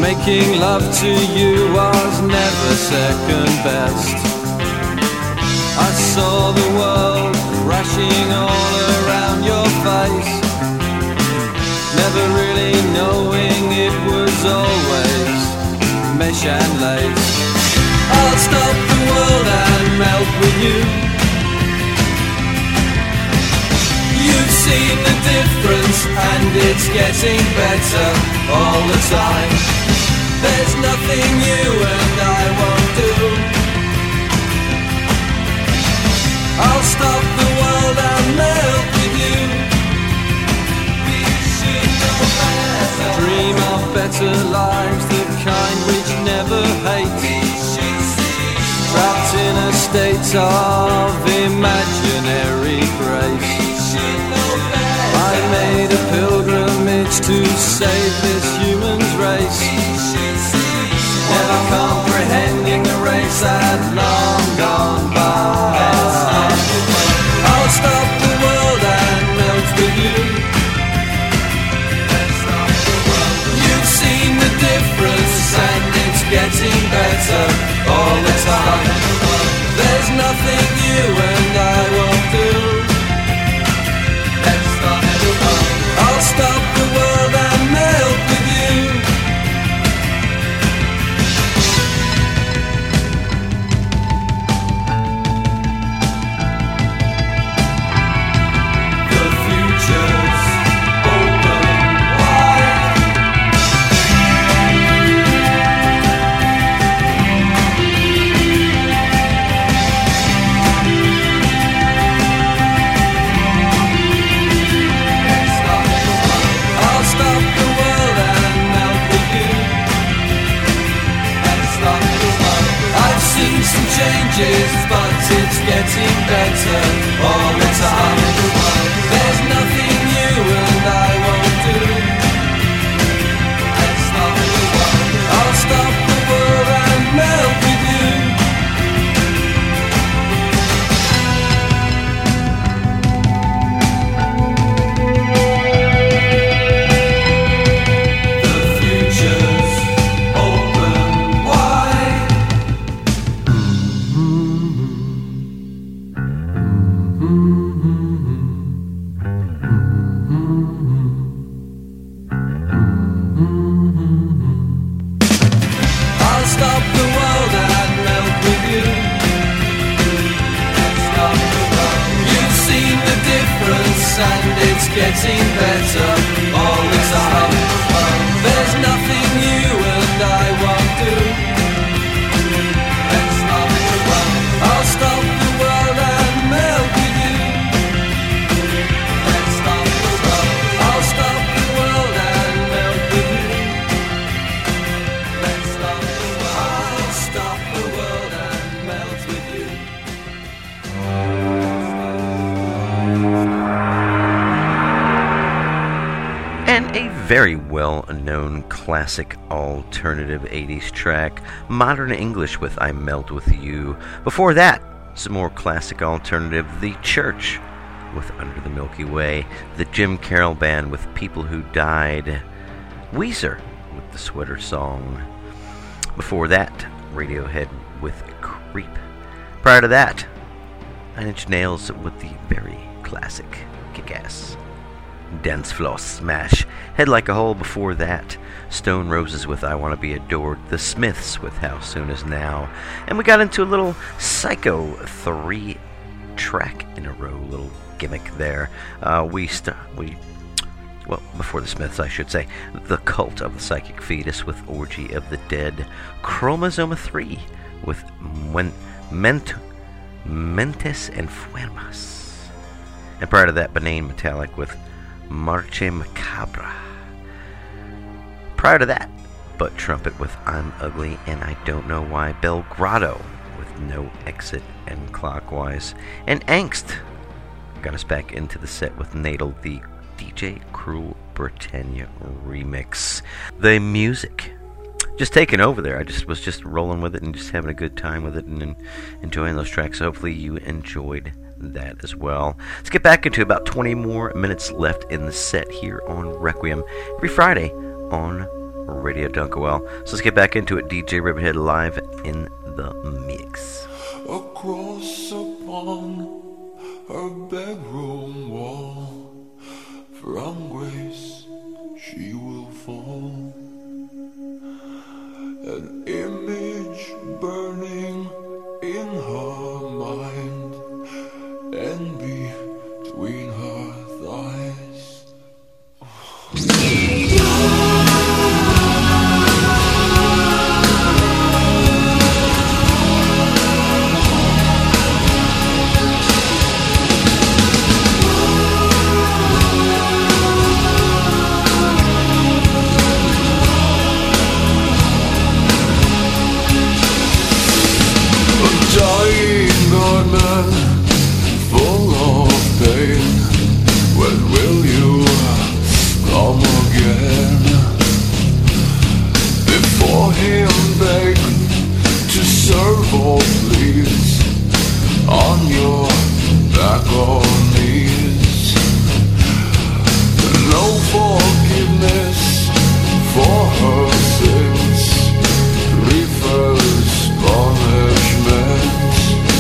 Making love to you was never second best. I saw the world crashing all around your face, never really knowing it was always mesh and lace. I'll stop the world and melt with you. You've seen the difference and it's getting better all the time. There's nothing you and I won't do. I'll stop the world and melt with you. We should know better. Dream of better lives, the kind which never hate. Trapped in a state of imaginary grace. I made a pilgrimage to save this human's race, never comprehending the race had long gone by. I'll stop the world and melt with you. You've seen the difference and it's getting better all the time. There's nothing you and I won't do. I'll stop the world and melt with you. The future's open wide. I'll stop the world and melt with you. I've seen some changes, but it's getting better all the time. There's nothing you and I won't do. I'll stop the world and melt with you. The future's open wide. I'll stop the world and melt with you. You've seen the difference and it's getting better all the time. There's nothing you and I won't do. I'll stop the world and melt with you. I'll stop the world and melt with you. I'll stop the world and melt with you. And a very well-known classic alternative 80s track, Modern English with I Melt With You. Before that, some more classic alternative, The Church with Under the Milky Way, the Jim Carroll Band with People Who Died, Weezer with the Sweater Song. Before that, Radiohead with Creep. Prior to that, Nine Inch Nails with the very classic Kick-Ass. Dance Floor Smash. Head Like a Hole. Before that, Stone Roses with I Want to Be Adored. The Smiths with How Soon Is Now. And we got into a little Psycho 3-track in a row, little gimmick there. Well, before the Smiths, I should say, The Cult of the Psychic Fetus with Orgy of the Dead. Chromosoma 3 with Mentes Enfermas. And prior to that, Benign Metallic with Marche Macabra. Prior to that, Butt Trumpet with I'm Ugly and I Don't Know Why. Belgrado with No Exit and Clockwise. And Angst got us back into the set with Natal, the DJ Cruel Britannia remix. The music just taking over there. I was just rolling with it and just having a good time with it and enjoying those tracks. Hopefully you enjoyed that as well. Let's get back into about 20 more minutes left in the set here on Requiem every Friday on Radio Dunkerwell. So let's get back into it. DJ Rivethead live in the mix. Across upon her bedroom wall, from grace she will fall. An image burning in her mind, and between her thighs. Dying gunman, full of pain. When will you come again? Before him beg to serve or please, on your back or knees. No forgiveness for her sins, refers punishment.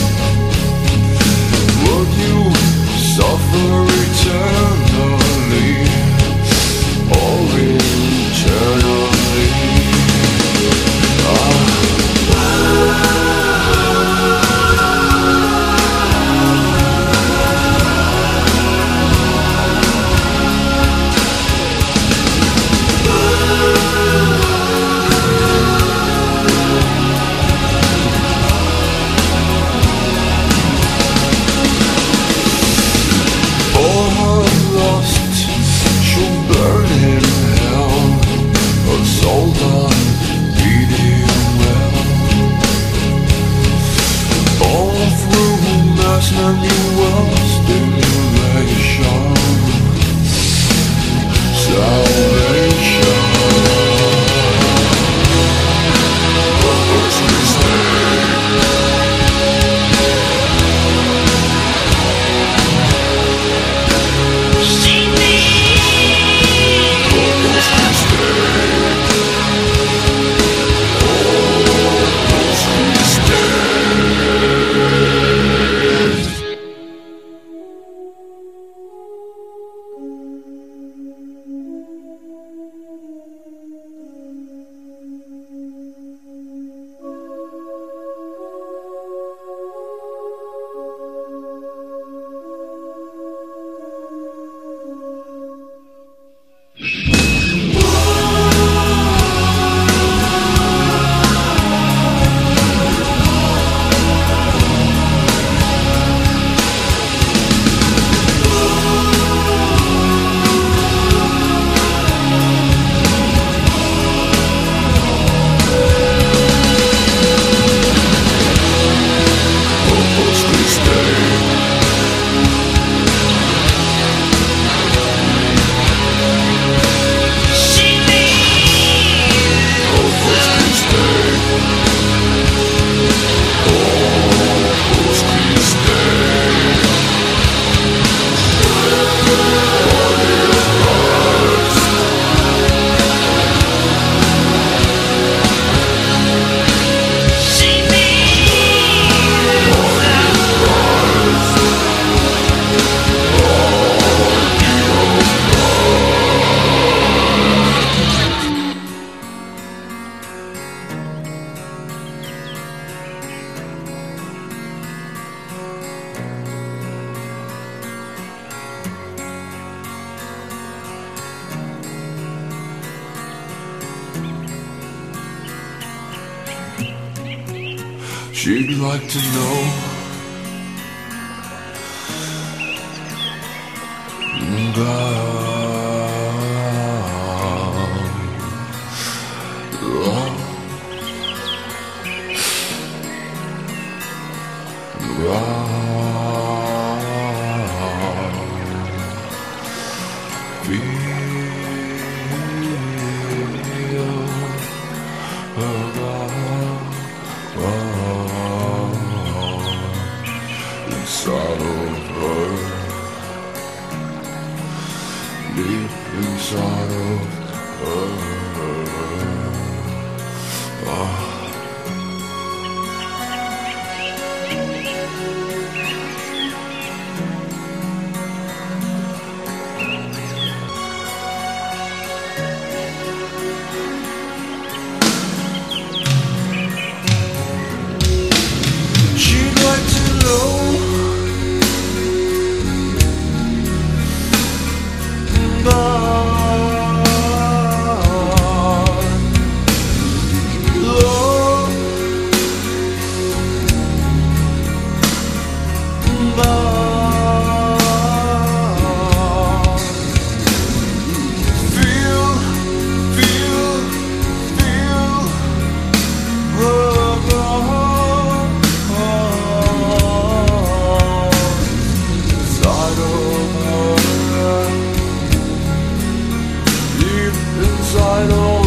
Would you suffer eternally or eternally? She'd like to know inside of She'd like to know inside of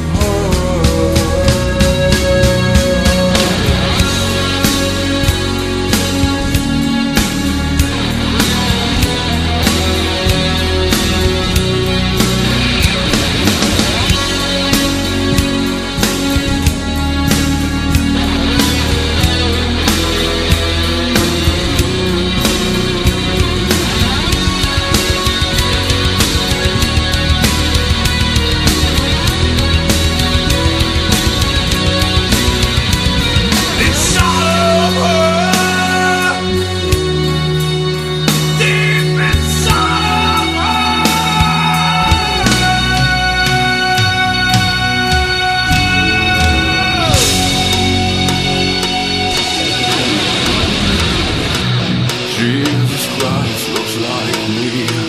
Jesus Christ looks like me.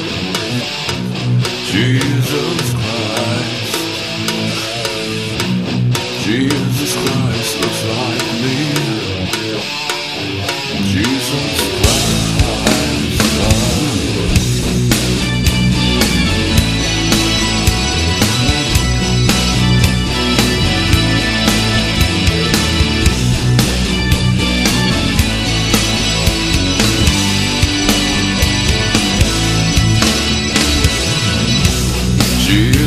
Jesus Christ. Jesus Christ looks like me. Jesus Christ. Jesus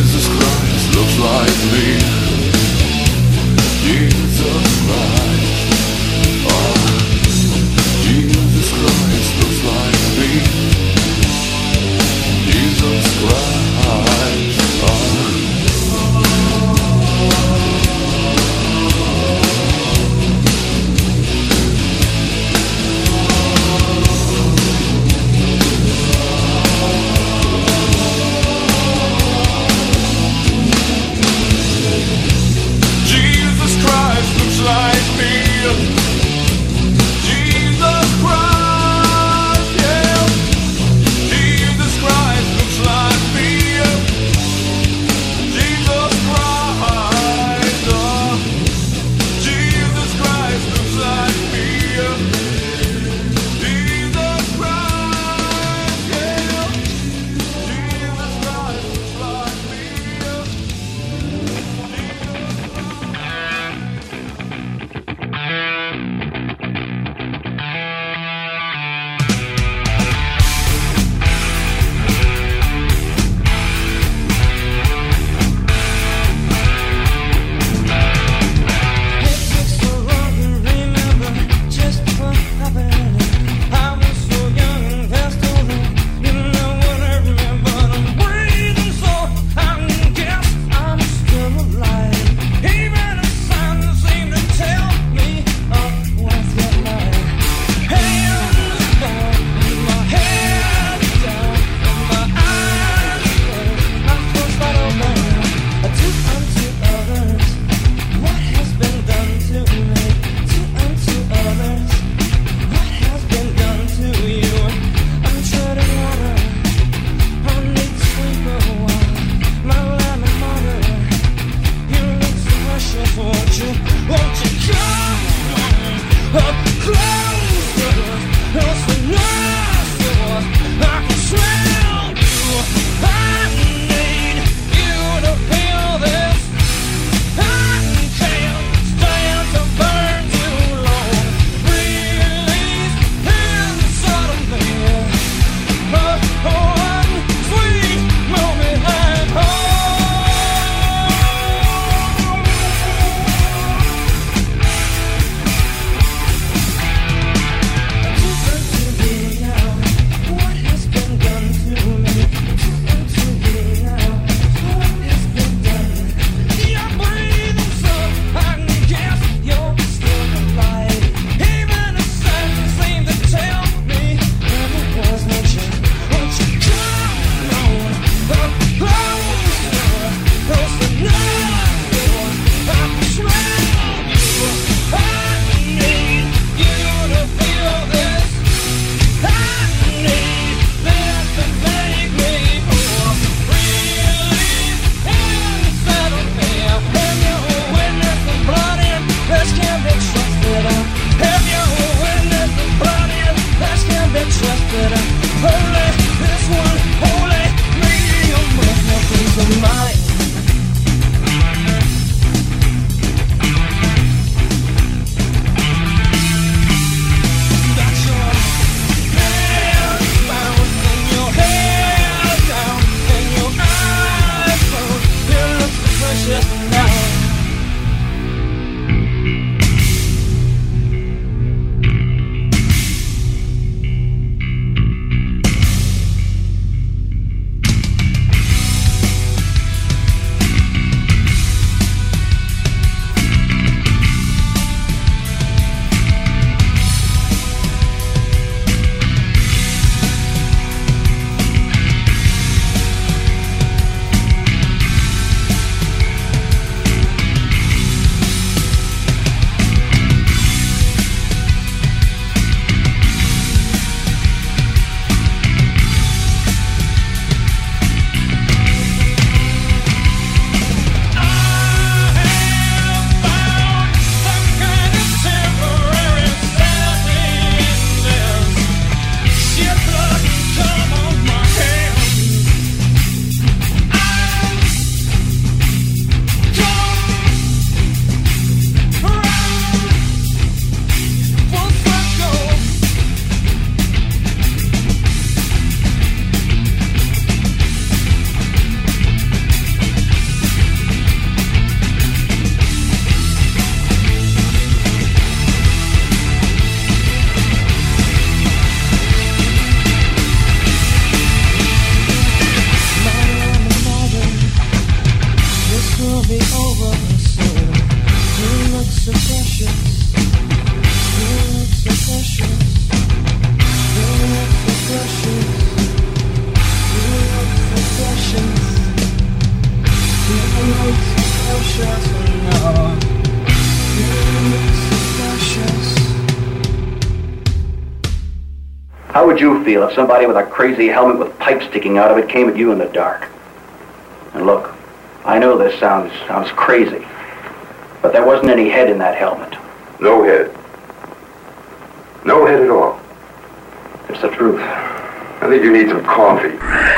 How would you feel if somebody with a crazy helmet with pipes sticking out of it came at you in the dark? And look, I know this sounds crazy, but there wasn't any head in that helmet. No head. No head at all. It's the truth. I think you need some coffee.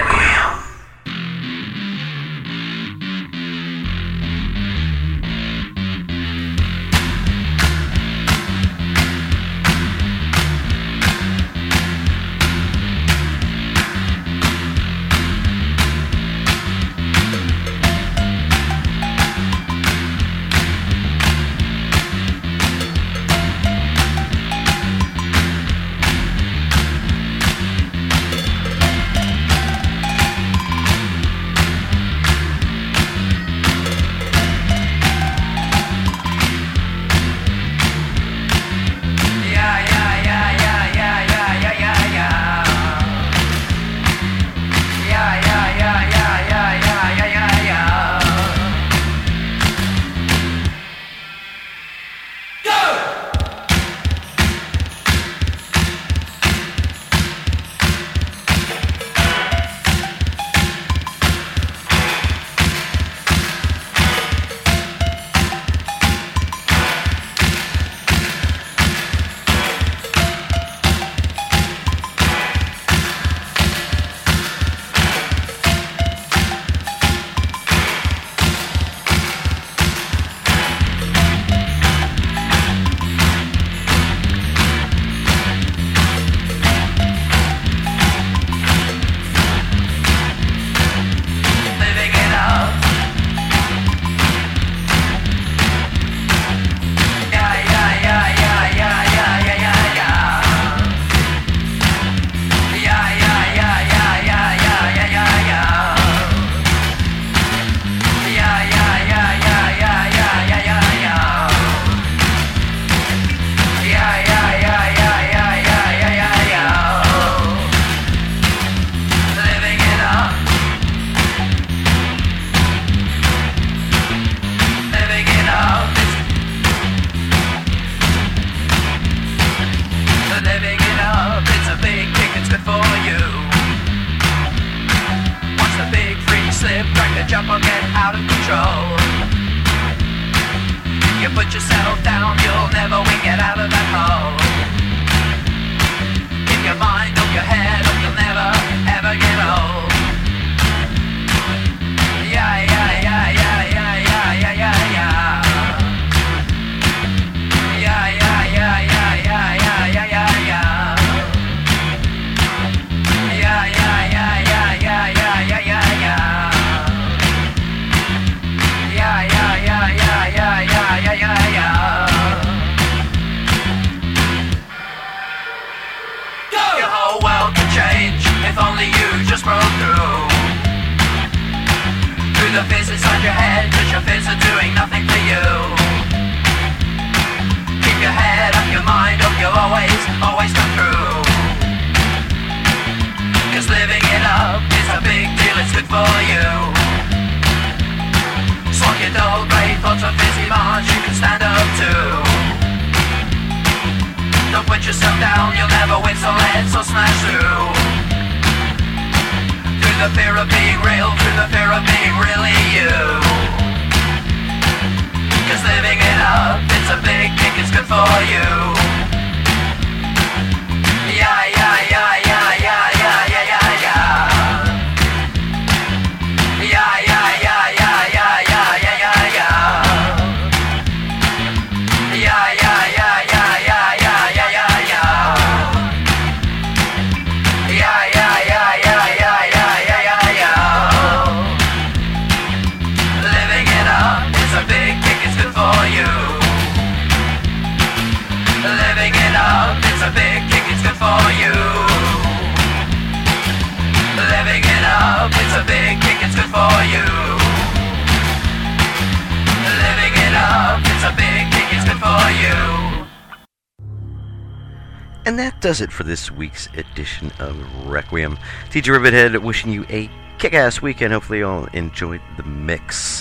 And that does it for this week's edition of Requiem. TJ Rivethead wishing you a kick-ass weekend. Hopefully you all enjoyed the mix.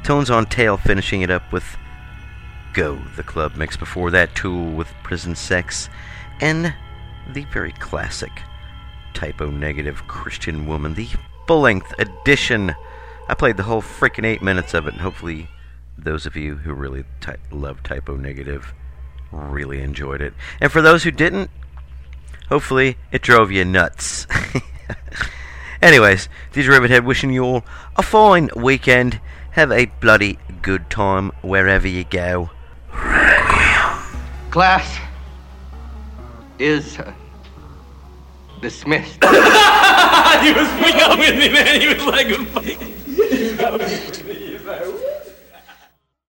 Tones on Tail finishing it up with Go, the club mix. Before that, Tool with Prison Sex, and the very classic Typo Negative Christian Woman, the full-length edition. I played the whole freaking 8 minutes of it, and hopefully those of you who really love Typo Negative really enjoyed it. And for those who didn't, hopefully it drove you nuts. Anyways, this is Rivethead wishing you all a fine weekend. Have a bloody good time wherever you go. Class is dismissed. He was with me, man. He was like,